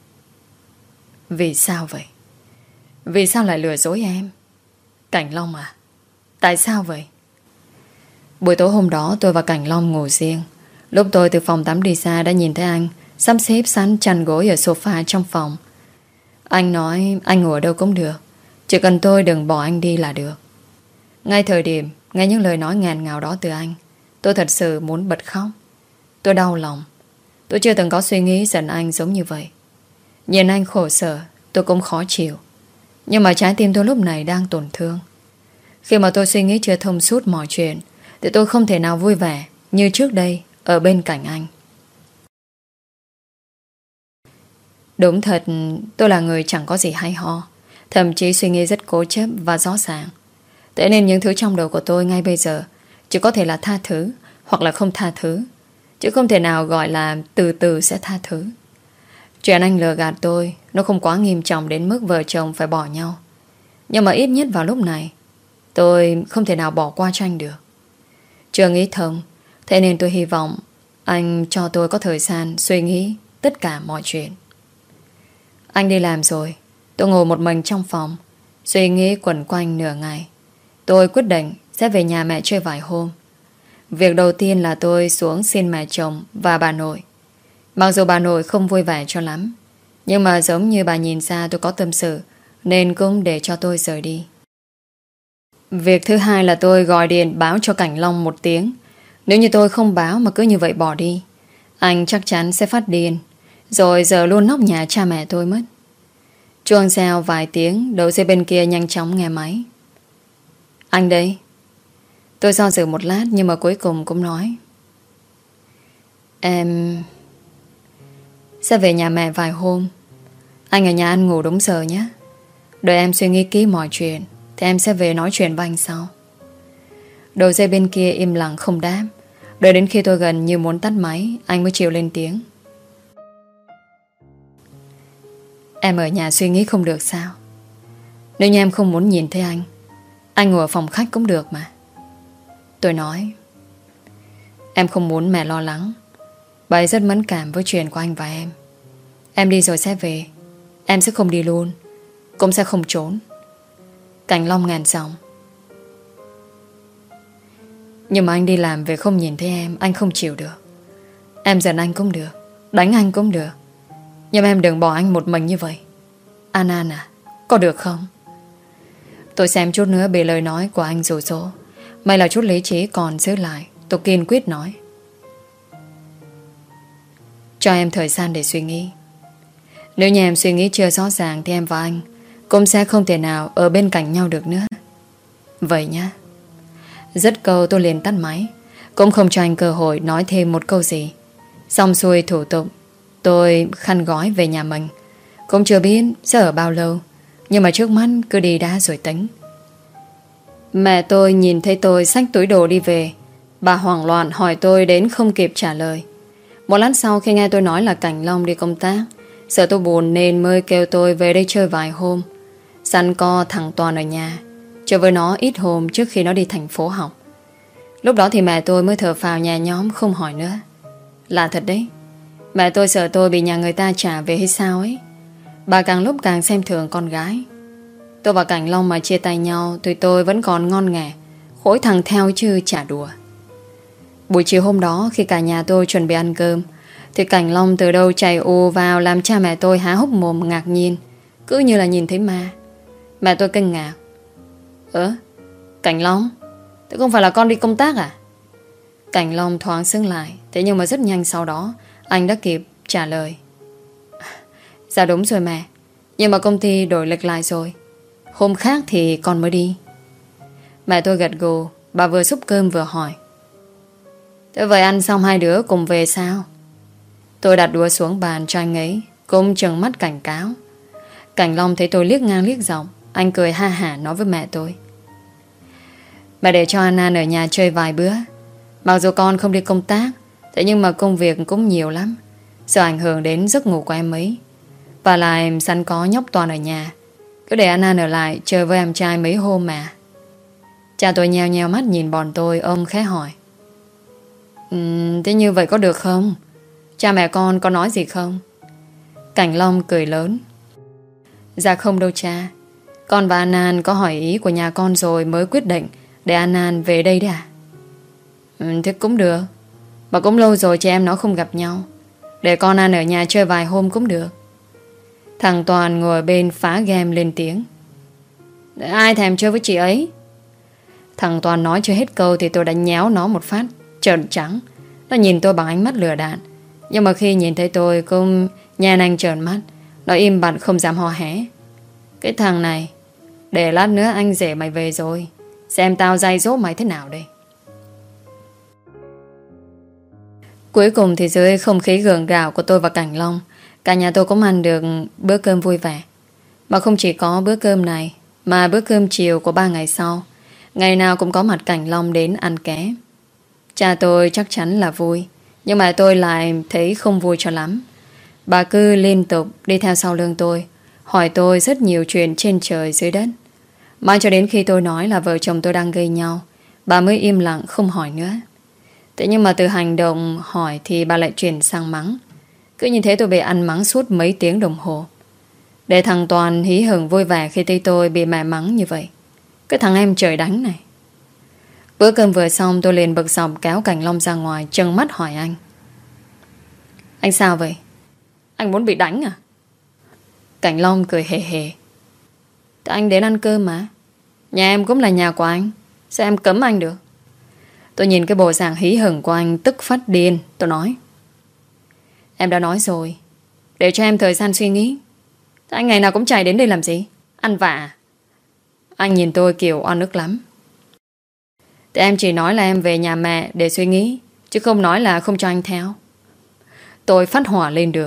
Vì sao vậy? Vì sao lại lừa dối em? Cảnh Long à? Tại sao vậy? Buổi tối hôm đó tôi và Cảnh Long ngủ riêng. Lúc tôi từ phòng tắm đi ra đã nhìn thấy anh sắp xếp sẵn chăn gối ở sofa trong phòng. Anh nói anh ngủ ở đâu cũng được, chỉ cần tôi đừng bỏ anh đi là được. Ngay thời điểm nghe những lời nói ngàn ngào đó từ anh, tôi thật sự muốn bật khóc. Tôi đau lòng. Tôi chưa từng có suy nghĩ giận anh giống như vậy. Nhìn anh khổ sở, tôi cũng khó chịu. Nhưng mà trái tim tôi lúc này đang tổn thương. Khi mà tôi suy nghĩ chưa thông suốt mọi chuyện thì tôi không thể nào vui vẻ như trước đây ở bên cạnh anh. Đúng thật, tôi là người chẳng có gì hay ho, thậm chí suy nghĩ rất cố chấp và rõ ràng. Thế nên những thứ trong đầu của tôi ngay bây giờ chỉ có thể là tha thứ hoặc là không tha thứ, chứ không thể nào gọi là từ từ sẽ tha thứ. Chuyện anh lừa gạt tôi nó không quá nghiêm trọng đến mức vợ chồng phải bỏ nhau. Nhưng mà ít nhất vào lúc này tôi không thể nào bỏ qua cho anh được. Chưa nghĩ thông, thế nên tôi hy vọng anh cho tôi có thời gian suy nghĩ tất cả mọi chuyện. Anh đi làm rồi, tôi ngồi một mình trong phòng, suy nghĩ quẩn quanh nửa ngày. Tôi quyết định sẽ về nhà mẹ chơi vài hôm. Việc đầu tiên là tôi xuống xin mẹ chồng và bà nội. Mặc dù bà nội không vui vẻ cho lắm, nhưng mà giống như bà nhìn ra tôi có tâm sự nên cũng để cho tôi rời đi. Việc thứ hai là tôi gọi điện báo cho Cảnh Long một tiếng. Nếu như tôi không báo mà cứ như vậy bỏ đi, anh chắc chắn sẽ phát điên, rồi giờ luôn nóc nhà cha mẹ tôi mất. Chuông reo vài tiếng, đầu dây bên kia nhanh chóng nghe máy. Anh đây. Tôi do dự một lát nhưng mà cuối cùng cũng nói: Em sẽ về nhà mẹ vài hôm. Anh ở nhà ăn ngủ đúng giờ nhé. Đợi em suy nghĩ kỹ mọi chuyện thì em sẽ về nói chuyện với anh sau. Đầu dây bên kia im lặng không đáp. Đợi đến khi tôi gần như muốn tắt máy, anh mới chịu lên tiếng: Em ở nhà suy nghĩ không được sao? Nếu như em không muốn nhìn thấy anh ngồi ở phòng khách cũng được mà. Tôi nói: Em không muốn mẹ lo lắng. Bà ấy rất mẫn cảm với chuyện của anh và em. Em đi rồi sẽ về. Em sẽ không đi luôn, cũng sẽ không trốn. Cảnh Long ngàn giọng: Nhưng mà anh đi làm về không nhìn thấy em, anh không chịu được. Em giận anh cũng được, đánh anh cũng được, nhưng em đừng bỏ anh một mình như vậy. An An à, có được không? Tôi xem chút nữa bị lời nói của anh dụ dỗ. May là chút lý trí còn giữ lại. Tôi kiên quyết nói: Cho em thời gian để suy nghĩ. Nếu như em suy nghĩ chưa rõ ràng thì em và anh cũng sẽ không thể nào ở bên cạnh nhau được nữa. Vậy nhá. Dứt câu tôi liền tắt máy, cũng không cho anh cơ hội nói thêm một câu gì. Xong xuôi thủ tục, tôi khăn gói về nhà mình. Cũng chưa biết sẽ ở bao lâu, nhưng mà trước mắt cứ đi đã rồi tính. Mẹ tôi nhìn thấy tôi xách túi đồ đi về, bà hoảng loạn hỏi tôi đến không kịp trả lời. Một lát sau khi nghe tôi nói là Cảnh Long đi công tác, sợ tôi buồn nên mới kêu tôi về đây chơi vài hôm, sẵn co thằng Toàn ở nhà, chơi với nó ít hôm trước khi nó đi thành phố học. Lúc đó thì mẹ tôi mới thở phào nhẹ nhõm, không hỏi nữa. Lạ thật đấy, mẹ tôi sợ tôi bị nhà người ta trả về hay sao ấy. Bà càng lúc càng xem thường con gái. Tôi và Cảnh Long mà chia tay nhau thì tôi vẫn còn ngon nghẻ, khối thằng theo chứ chả đùa. Buổi chiều hôm đó khi cả nhà tôi chuẩn bị ăn cơm thì Cảnh Long từ đâu chạy ù vào làm cha mẹ tôi há hốc mồm ngạc nhiên, cứ như là nhìn thấy ma. Mẹ tôi kinh ngạc. Cảnh Long, thế không phải là con đi công tác à? Cảnh Long thoáng sững lại, thế nhưng mà rất nhanh sau đó anh đã kịp trả lời. Dạ đúng rồi mẹ, nhưng mà công ty đổi lịch lại rồi, hôm khác thì con mới đi. Mẹ tôi gật gù, bà vừa xúc cơm vừa hỏi. Thế vậy ăn xong hai đứa cùng về sao? Tôi đặt đũa xuống bàn cho anh ấy, cũng trừng mắt cảnh cáo. Cảnh Long thấy tôi liếc ngang liếc dọc, anh cười ha hả nói với mẹ tôi. Mẹ để cho An ở nhà chơi vài bữa. Mặc dù con không đi công tác, thế nhưng mà công việc cũng nhiều lắm, sợ ảnh hưởng đến giấc ngủ của em ấy. Và lại sẵn có nhóc Toàn ở nhà, cứ để An ở lại chơi với em trai mấy hôm mà. Cha tôi nheo nheo mắt nhìn bọn tôi, ông khẽ hỏi. Thế như vậy có được không? Cha mẹ con có nói gì không? Cảnh Long cười lớn. Dạ không đâu cha. Con và An có hỏi ý của nhà con rồi mới quyết định để An về đây đấy à? Thế cũng được. Mà cũng lâu rồi chị em nó không gặp nhau, để con An ở nhà chơi vài hôm cũng được. Thằng Toàn ngồi bên phá game lên tiếng. Ai thèm chơi với chị ấy? Thằng Toàn nói chưa hết câu thì tôi đã nhéo nó một phát trợn trắng. Nó nhìn tôi bằng ánh mắt lừa đạn, nhưng mà khi nhìn thấy tôi cũng nhan anh trợn mắt. Nó im bặt không dám hò hé. Cái thằng này, để lát nữa anh rể mày về rồi, xem tao dạy dỗ mày thế nào đây. Cuối cùng thì dưới không khí gượng gạo của tôi và Cảnh Long, cả nhà tôi cũng ăn được bữa cơm vui vẻ. Mà không chỉ có bữa cơm này, mà bữa cơm chiều của 3 ngày sau, ngày nào cũng có mặt Cảnh Long đến ăn ké. Cha tôi chắc chắn là vui, nhưng mà tôi lại thấy không vui cho lắm. Bà cứ liên tục đi theo sau lưng tôi, hỏi tôi rất nhiều chuyện trên trời dưới đất. Mãi cho đến khi tôi nói là vợ chồng tôi đang gây nhau, bà mới im lặng không hỏi nữa. Thế nhưng mà từ hành động hỏi thì bà lại chuyển sang mắng. Cứ như thế tôi bị ăn mắng suốt mấy tiếng đồng hồ. Để thằng Toàn hí hửng vui vẻ khi thấy tôi bị mẹ mắng như vậy. Cái thằng em trời đánh này. Bữa cơm vừa xong tôi liền bực dọc kéo Cảnh Long ra ngoài, trừng mắt hỏi anh. Anh sao vậy? Anh muốn bị đánh à? Cảnh Long cười hề hề. Thì anh đến ăn cơm mà. Nhà em cũng là nhà của anh, sao em cấm anh được? Tôi nhìn cái bộ dạng hí hửng của anh tức phát điên. Tôi nói. Em đã nói rồi, để cho em thời gian suy nghĩ. Thế anh ngày nào cũng chạy đến đây làm gì? Ăn vạ à? Anh nhìn tôi kiểu oan ức lắm. Thì em chỉ nói là em về nhà mẹ để suy nghĩ, chứ không nói là không cho anh theo. Tôi phát hỏa lên được.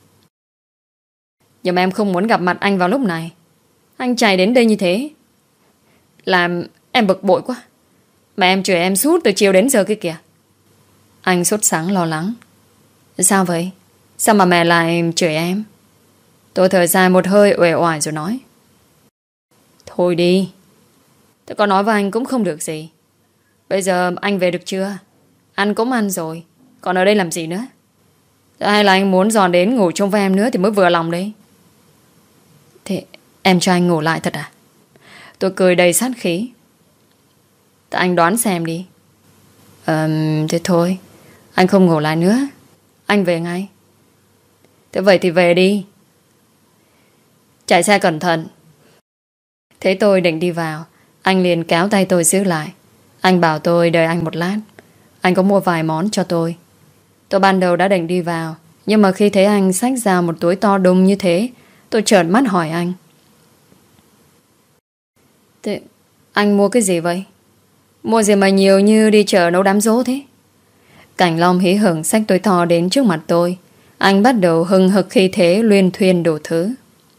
Nhưng mà em không muốn gặp mặt anh vào lúc này. Anh chạy đến đây như thế làm em bực bội quá. Mà em chửi em suốt từ chiều đến giờ kia kìa. Anh sốt sắng lo lắng. Sao vậy? Sao mà mẹ lại chửi em? Tôi thở dài một hơi uể oải rồi nói. Thôi đi, tôi có nói với anh cũng không được gì. Bây giờ anh về được chưa? Ăn cũng ăn rồi, còn ở đây làm gì nữa? Hay là anh muốn dọn đến ngủ chung với em nữa thì mới vừa lòng đấy? Thế em cho anh ngủ lại thật à? Tôi cười đầy sát khí. Thế anh đoán xem đi. Thế thôi, anh không ngủ lại nữa, anh về ngay. Thế vậy thì về đi. Chạy xe cẩn thận. Thế tôi định đi vào, anh liền kéo tay tôi giữ lại. Anh bảo tôi đợi anh một lát, anh có mua vài món cho tôi. Tôi ban đầu đã định đi vào, Nhưng mà khi thấy anh xách ra một túi to đùng như thế, tôi trợn mắt hỏi anh: Thế anh mua cái gì vậy? Mua gì mà nhiều như đi chợ nấu đám giỗ thế? Cảnh Long hí hửng xách túi to đến trước mặt tôi. Anh bắt đầu hừng hực khi thế luyên thuyên đủ thứ.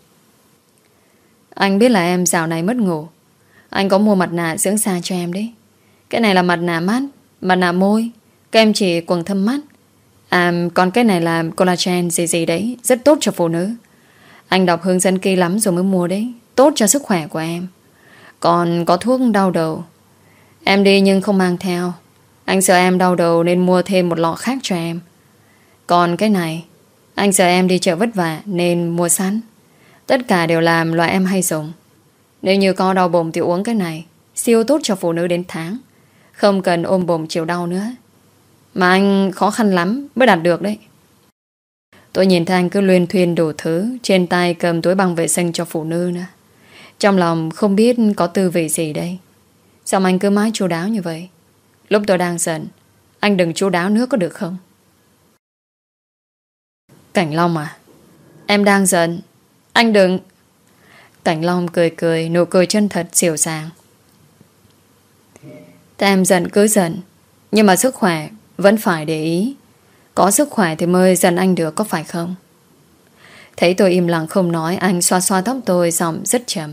Anh biết là em dạo này mất ngủ. Anh có mua mặt nạ dưỡng da cho em đấy. Cái này là mặt nạ mắt, mặt nạ môi, kem chỉ quầng thâm mắt. Còn cái này là collagen gì gì đấy, rất tốt cho phụ nữ. Anh đọc hướng dẫn kỹ lắm rồi mới mua đấy. Tốt cho sức khỏe của em. Còn có thuốc đau đầu. Em đi nhưng không mang theo. Anh sợ em đau đầu nên mua thêm một lọ khác cho em. Còn cái này, anh sợ em đi chợ vất vả nên mua sẵn. Tất cả đều làm loại em hay dùng. Nếu như có đau bụng thì uống cái này. Siêu tốt cho phụ nữ đến tháng. Không cần ôm bụng chịu đau nữa. Mà anh khó khăn lắm mới đạt được đấy. Tôi nhìn thấy anh cứ luyên thuyên đủ thứ. Trên tay cầm túi băng vệ sinh cho phụ nữ nữa. Trong lòng không biết có tư vị gì đây. Sao anh cứ mãi chu đáo như vậy? Lúc tôi đang giận, anh đừng chu đáo nữa có được không? Cảnh Long à, em đang giận. Anh đừng. Cảnh Long cười cười, nụ cười chân thật dịu dàng. Thế em giận cứ giận, nhưng mà sức khỏe vẫn phải để ý. Có sức khỏe thì mới giận anh được, có phải không? Thấy tôi im lặng không nói, anh xoa xoa tóc tôi, giọng rất trầm.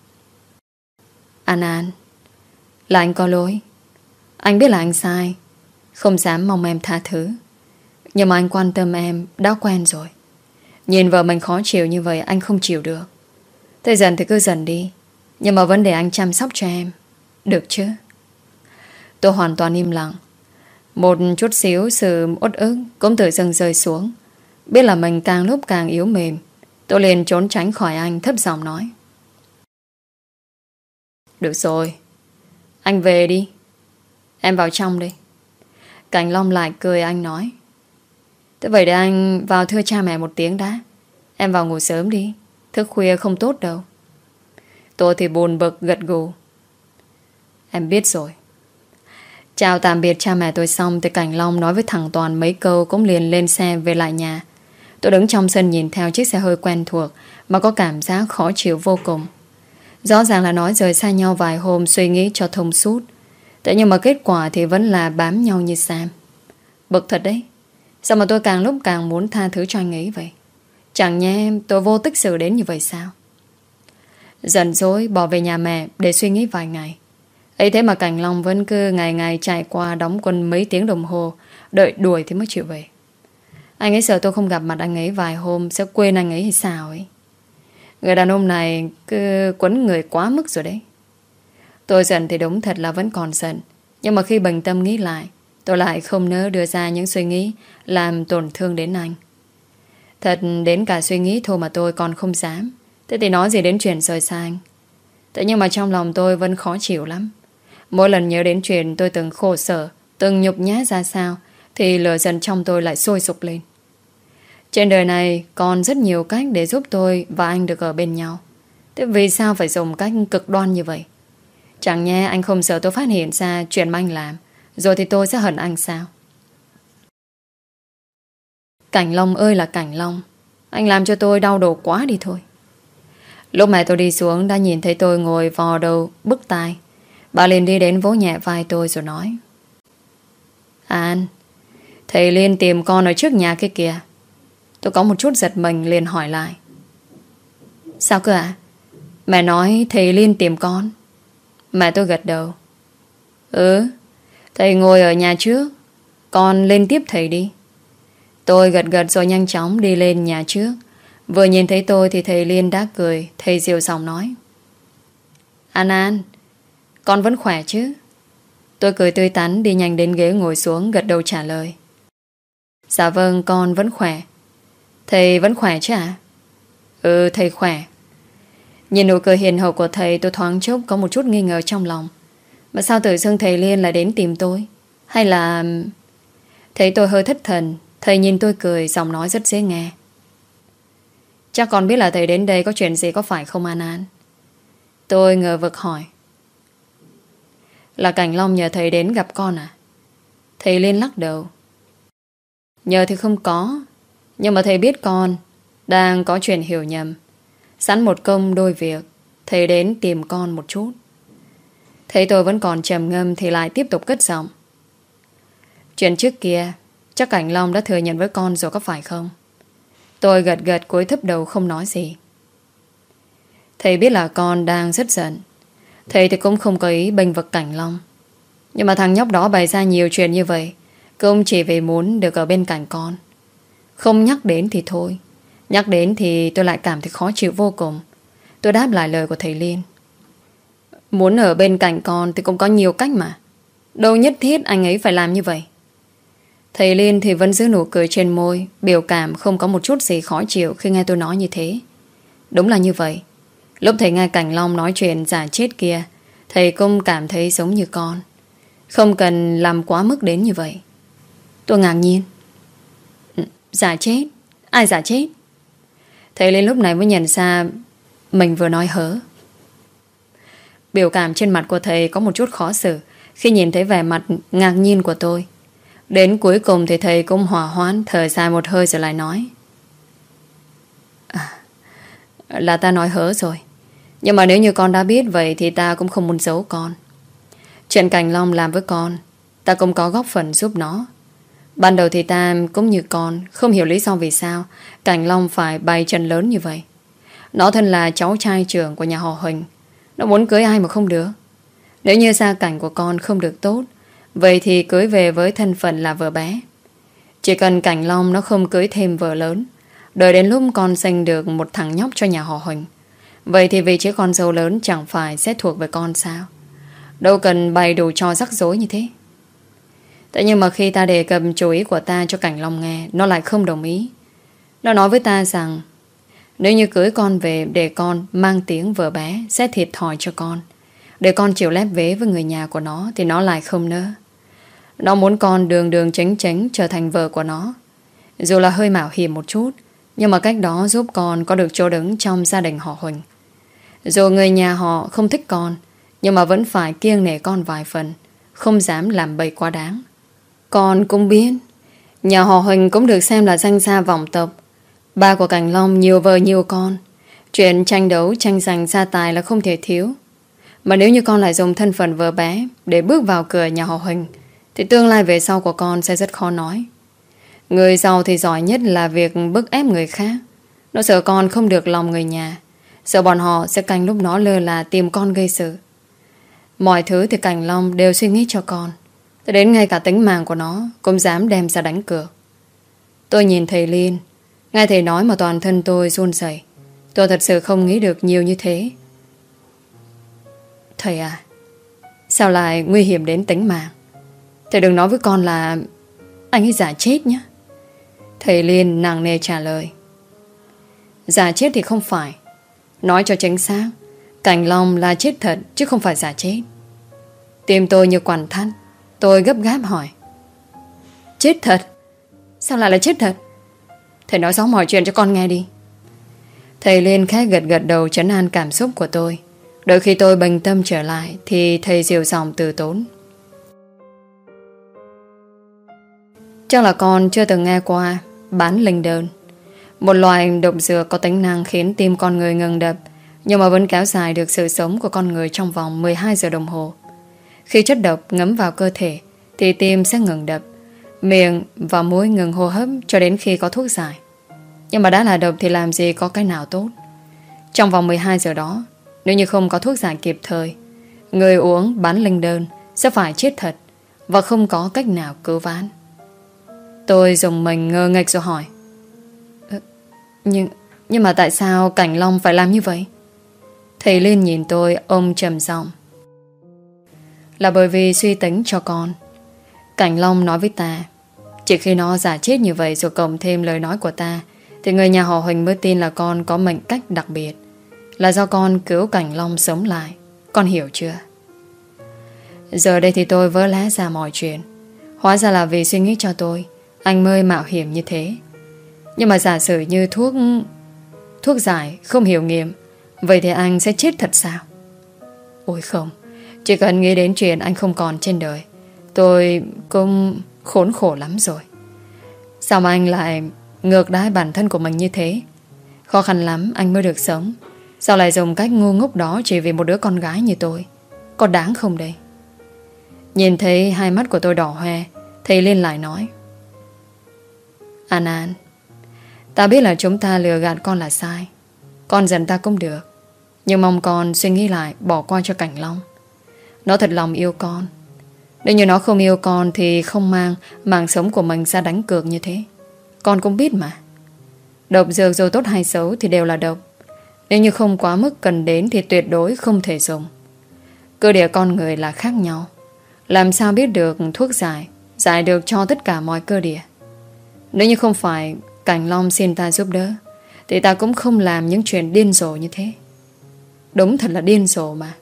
An, là anh có lỗi. Anh biết là anh sai, không dám mong em tha thứ. Nhưng mà anh quan tâm em đã quen rồi. Nhìn vợ mình khó chịu như vậy anh không chịu được. Thế dần thì cứ dần đi, nhưng mà vẫn để anh chăm sóc cho em, được chứ? Tôi hoàn toàn im lặng. Một chút xíu sự uất ức cũng tự dưng rơi xuống. Biết là mình càng lúc càng yếu mềm, tôi liền trốn tránh khỏi anh, thấp giọng nói: Được rồi, anh về đi. Em vào trong đi. Cảnh Long lại cười, anh nói: Thế vậy để anh vào thưa cha mẹ một tiếng đã. Em vào ngủ sớm đi, thức khuya không tốt đâu. Tôi thì buồn bực gật gù: Em biết rồi. Chào tạm biệt cha mẹ tôi xong thì Cảnh Long nói với thằng Toàn mấy câu cũng liền lên xe về lại nhà. Tôi đứng trong sân nhìn theo chiếc xe hơi quen thuộc mà có cảm giác khó chịu vô cùng. Rõ ràng là nói rời xa nhau vài hôm suy nghĩ cho thông suốt. Thế nhưng mà kết quả thì vẫn là bám nhau như Sam. Bực thật đấy. Sao mà tôi càng lúc càng muốn tha thứ cho anh ấy vậy? Chẳng nhẽ em tôi vô tích sự đến như vậy sao? Giận dỗi bỏ về nhà mẹ để suy nghĩ vài ngày. Ấy thế mà Cảnh Long vẫn cứ ngày ngày chạy qua đóng quân mấy tiếng đồng hồ, đợi đuổi thì mới chịu về. Anh ấy sợ tôi không gặp mặt anh ấy vài hôm sẽ quên anh ấy hay sao ấy. Người đàn ông này cứ quấn người quá mức rồi đấy. Tôi giận thì đúng thật là vẫn còn giận. Nhưng mà khi bình tâm nghĩ lại, tôi lại không nỡ đưa ra những suy nghĩ làm tổn thương đến anh. Thật đến cả suy nghĩ thôi mà tôi còn không dám. Thế thì nói gì đến chuyện rời xa anh. Thế nhưng mà trong lòng tôi vẫn khó chịu lắm. Mỗi lần nhớ đến chuyện tôi từng khổ sở, từng nhục nhã ra sao, thì lửa giận trong tôi lại sôi sục lên. Trên đời này còn rất nhiều cách để giúp tôi và anh được ở bên nhau. Thế vì sao phải dùng cách cực đoan như vậy? Chẳng nhẽ anh không sợ tôi phát hiện ra chuyện mà anh làm, rồi thì tôi sẽ hận anh sao? Cảnh Long ơi là Cảnh Long, anh làm cho tôi đau đầu quá đi thôi. Lúc mẹ tôi đi xuống đã nhìn thấy tôi ngồi vò đầu bứt tai. Bà liền đi đến vỗ nhẹ vai tôi rồi nói: An, thầy Liên tìm con ở trước nhà kia kìa. Tôi có một chút giật mình liền hỏi lại: Sao cơ ạ? Mẹ nói thầy Liên tìm con. Mẹ tôi gật đầu: Ừ, thầy ngồi ở nhà trước, con lên tiếp thầy đi. Tôi gật gật rồi nhanh chóng đi lên nhà trước. Vừa nhìn thấy tôi thì thầy Liên đã cười. Thầy dịu giọng nói: An, con vẫn khỏe chứ? Tôi cười tươi tắn đi nhanh đến ghế ngồi xuống, gật đầu trả lời: Dạ vâng, con vẫn khỏe. Thầy vẫn khỏe chứ ạ? Ừ, thầy khỏe. Nhìn nụ cười hiền hậu của thầy, tôi thoáng chốc có một chút nghi ngờ trong lòng. Mà sao tự dưng thầy Liên lại đến tìm tôi? Hay là... Thấy tôi hơi thất thần, thầy nhìn tôi cười, giọng nói rất dễ nghe: Chắc con biết là thầy đến đây có chuyện gì có phải không An? Tôi ngờ vực hỏi: Là Cảnh Long nhờ thầy đến gặp con à? Thầy Liên lắc đầu: Nhờ thì không có, Nhưng mà thầy biết con đang có chuyện hiểu nhầm. Sẵn một công đôi việc, thầy đến tìm con một chút. Thấy tôi vẫn còn trầm ngâm thì lại tiếp tục cất giọng. Chuyện trước kia chắc Cảnh Long đã thừa nhận với con rồi có phải không? Tôi gật gật cúi thấp đầu không nói gì. Thầy biết là con đang rất giận. Thầy thì cũng không có ý bênh vực Cảnh Long. Nhưng mà thằng nhóc đó bày ra nhiều chuyện như vậy cũng chỉ vì muốn được ở bên cạnh con. Không nhắc đến thì thôi, nhắc đến thì tôi lại cảm thấy khó chịu vô cùng. Tôi đáp lại lời của thầy Liên. Muốn ở bên cạnh con thì cũng có nhiều cách mà. Đâu nhất thiết anh ấy phải làm như vậy. Thầy Liên thì vẫn giữ nụ cười trên môi, biểu cảm không có một chút gì khó chịu khi nghe tôi nói như thế. Đúng là như vậy. Lúc thầy nghe Cảnh Long nói chuyện giả chết kia, thầy cũng cảm thấy giống như con. Không cần làm quá mức đến như vậy. Tôi ngạc nhiên. Giả chết? Ai giả chết? Thầy Liên lúc này mới nhận ra mình vừa nói hớ. Biểu cảm trên mặt của thầy có một chút khó xử khi nhìn thấy vẻ mặt ngạc nhiên của tôi. Đến cuối cùng thì thầy cũng hòa hoãn, thở dài một hơi rồi lại nói. Là ta nói hớ rồi. Nhưng mà nếu như con đã biết vậy thì ta cũng không muốn giấu con. Chuyện Cảnh Long làm với con, ta cũng có góp phần giúp nó. Ban đầu thì ta cũng như con, không hiểu lý do vì sao Cảnh Long phải bày trận lớn như vậy. Nó thân là cháu trai trưởng của nhà họ Huỳnh, nó muốn cưới ai mà không được. Nếu như gia cảnh của con không được tốt, vậy thì cưới về với thân phận là vợ bé. Chỉ cần Cảnh Long nó không cưới thêm vợ lớn, đợi đến lúc con sinh được một thằng nhóc cho nhà họ Huỳnh, vậy thì vị trí con dâu lớn chẳng phải sẽ thuộc về con sao? Đâu cần bày đủ trò rắc rối như thế. Thế nhưng mà khi ta đề cập chú ý của ta cho Cảnh Long nghe, nó lại không đồng ý. Nó nói với ta rằng nếu như cưới con về để con mang tiếng vợ bé sẽ thiệt thòi cho con, để con chịu lép vế với người nhà của nó thì nó lại không nỡ. Nó muốn con đường đường chính chính trở thành vợ của nó. Dù là hơi mạo hiểm một chút, nhưng mà cách đó giúp con có được chỗ đứng trong gia đình họ Huỳnh. Dù người nhà họ không thích con, nhưng mà vẫn phải kiêng nể con vài phần, không dám làm bậy quá đáng. Con cũng biết nhà họ Huỳnh cũng được xem là danh gia vọng tộc. Ba của Cảnh Long nhiều vợ nhiều con, chuyện tranh đấu tranh giành gia tài là không thể thiếu. Mà nếu như con lại dùng thân phận vợ bé để bước vào cửa nhà họ Huỳnh thì tương lai về sau của con sẽ rất khó nói. Người giàu thì giỏi nhất là việc bức ép người khác. Nó sợ con không được lòng người nhà, sợ bọn họ sẽ canh lúc nó lơ là tìm con gây sự. Mọi thứ thì Cảnh Long đều suy nghĩ cho con, tới đến ngay cả tính mạng của nó cũng dám đem ra đánh cược. Tôi nhìn thầy Liên, nghe thầy nói mà toàn thân tôi run rẩy. Tôi thật sự không nghĩ được nhiều như thế. Thầy à, sao lại nguy hiểm đến tính mạng? Thầy đừng nói với con là anh ấy giả chết nhé. Thầy Liên nặng nề trả lời. Giả chết thì không phải. Nói cho chính xác, Cảnh Long là chết thật chứ không phải giả chết. Tim tôi như quặn thắt. Tôi gấp gáp hỏi. Chết thật? Sao lại là chết thật? Thầy nói rõ mọi chuyện cho con nghe đi. Thầy Liên khẽ gật gật đầu trấn an cảm xúc của tôi. Đợi khi tôi bình tâm trở lại thì thầy dịu giọng từ tốn. Chắc là con chưa từng nghe qua bán linh đơn, một loại độc dược có tính năng khiến tim con người ngừng đập, nhưng mà vẫn kéo dài được sự sống của con người trong vòng 12 giờ đồng hồ. Khi chất độc ngấm vào cơ thể thì tim sẽ ngừng đập, miệng và mũi ngừng hô hấp cho đến khi có thuốc giải. Nhưng mà đã là độc thì làm gì có cái nào tốt. Trong vòng 12 giờ đó, nếu như không có thuốc giải kịp thời, người uống bán linh đơn sẽ phải chết thật và không có cách nào cứu vãn. Tôi dùng mình ngơ ngạch rồi hỏi. Nhưng mà tại sao Cảnh Long phải làm như vậy? Thầy Liên nhìn tôi, ông trầm giọng. Là bởi vì suy tính cho con. Cảnh Long nói với ta, chỉ khi nó giả chết như vậy rồi cộng thêm lời nói của ta thì người nhà họ Huỳnh mới tin là con có mệnh cách đặc biệt, là do con cứu Cảnh Long sống lại. Con hiểu chưa? Giờ đây thì tôi vỡ lẽ ra mọi chuyện. Hóa ra là vì suy nghĩ cho tôi anh mới mạo hiểm như thế. Nhưng mà giả sử như thuốc giải không hiệu nghiệm, vậy thì anh sẽ chết thật sao? Ôi không, chỉ cần nghĩ đến chuyện anh không còn trên đời, tôi cũng khốn khổ lắm rồi. Sao mà anh lại ngược đãi bản thân của mình như thế. Khó khăn lắm anh mới được sống. Sao lại dùng cách ngu ngốc đó chỉ vì một đứa con gái như tôi? Có đáng không đây? Nhìn thấy hai mắt của tôi đỏ hoe, thầy Liên lại nói: An An, ta biết là chúng ta lừa gạt con là sai. Con giận ta cũng được, nhưng mong con suy nghĩ lại, bỏ qua cho Cảnh Long. Nó thật lòng yêu con. Nếu như nó không yêu con thì không mang mạng sống của mình ra đánh cược như thế. Con cũng biết mà. Độc dược dù tốt hay xấu thì đều là độc. Nếu như không quá mức cần đến thì tuyệt đối không thể dùng. Cơ địa con người là khác nhau. Làm sao biết được thuốc giải được cho tất cả mọi cơ địa. Nếu như không phải Cảnh Long xin ta giúp đỡ thì ta cũng không làm những chuyện điên rồ như thế. Đúng thật là điên rồ mà.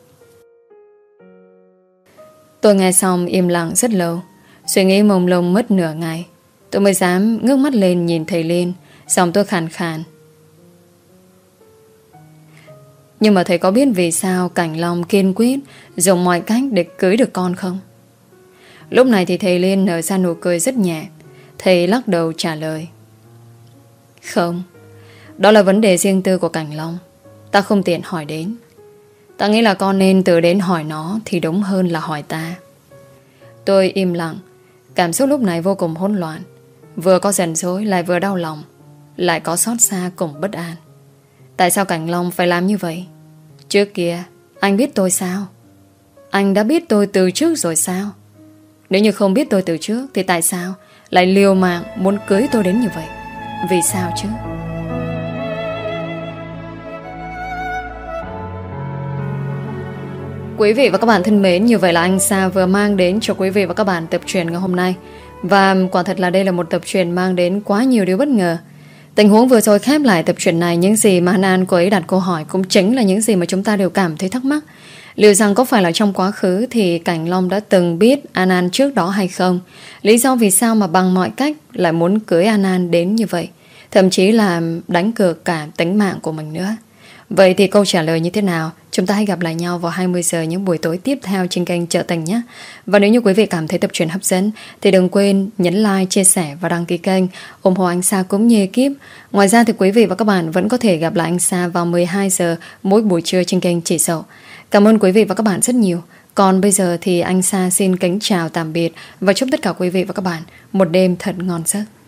Tôi nghe xong im lặng rất lâu. Suy nghĩ mông lung mất nửa ngày, tôi mới dám ngước mắt lên nhìn thầy Liên. Xong tôi khàn khàn: Nhưng mà thầy có biết vì sao Cảnh Long kiên quyết dùng mọi cách để cưới được con không? Lúc này thì thầy Liên nở ra nụ cười rất nhẹ. Thầy lắc đầu trả lời: Không, đó là vấn đề riêng tư của Cảnh Long. Ta không tiện hỏi đến. Ta nghĩ là con nên tự đến hỏi nó thì đúng hơn là hỏi ta. Tôi im lặng. Cảm xúc lúc này vô cùng hỗn loạn. Vừa có giận dỗi lại vừa đau lòng, lại có xót xa cùng bất an. Tại sao Cảnh Long phải làm như vậy? Trước kia anh biết tôi sao? Anh đã biết tôi từ trước rồi sao? Nếu như không biết tôi từ trước thì tại sao lại liều mạng muốn cưới tôi đến như vậy? Vì sao chứ? Quý vị và các bạn thân mến, như vậy là anh Sa vừa mang đến cho quý vị và các bạn tập truyện ngày hôm nay. Và quả thật là đây là một tập truyện mang đến quá nhiều điều bất ngờ. Tình huống vừa rồi khép lại tập truyện này, những gì mà An cô ấy đặt câu hỏi cũng chính là những gì mà chúng ta đều cảm thấy thắc mắc. Liệu rằng có phải là trong quá khứ thì Cảnh Long đã từng biết An trước đó hay không? Lý do vì sao mà bằng mọi cách lại muốn cưới An đến như vậy? Thậm chí là đánh cược cả tính mạng của mình nữa. Vậy thì câu trả lời như thế nào? Chúng ta hãy gặp lại nhau vào 20 giờ những buổi tối tiếp theo trên kênh Chợ Tình nhé. Và nếu như quý vị cảm thấy tập truyện hấp dẫn thì đừng quên nhấn like, chia sẻ và đăng ký kênh, ủng hộ anh Sa cũng như ekip. Ngoài ra thì quý vị và các bạn vẫn có thể gặp lại anh Sa vào 12 giờ mỗi buổi trưa trên kênh Chỉ Sậu. Cảm ơn quý vị và các bạn rất nhiều. Còn bây giờ thì anh Sa xin kính chào tạm biệt và chúc tất cả quý vị và các bạn một đêm thật ngon giấc.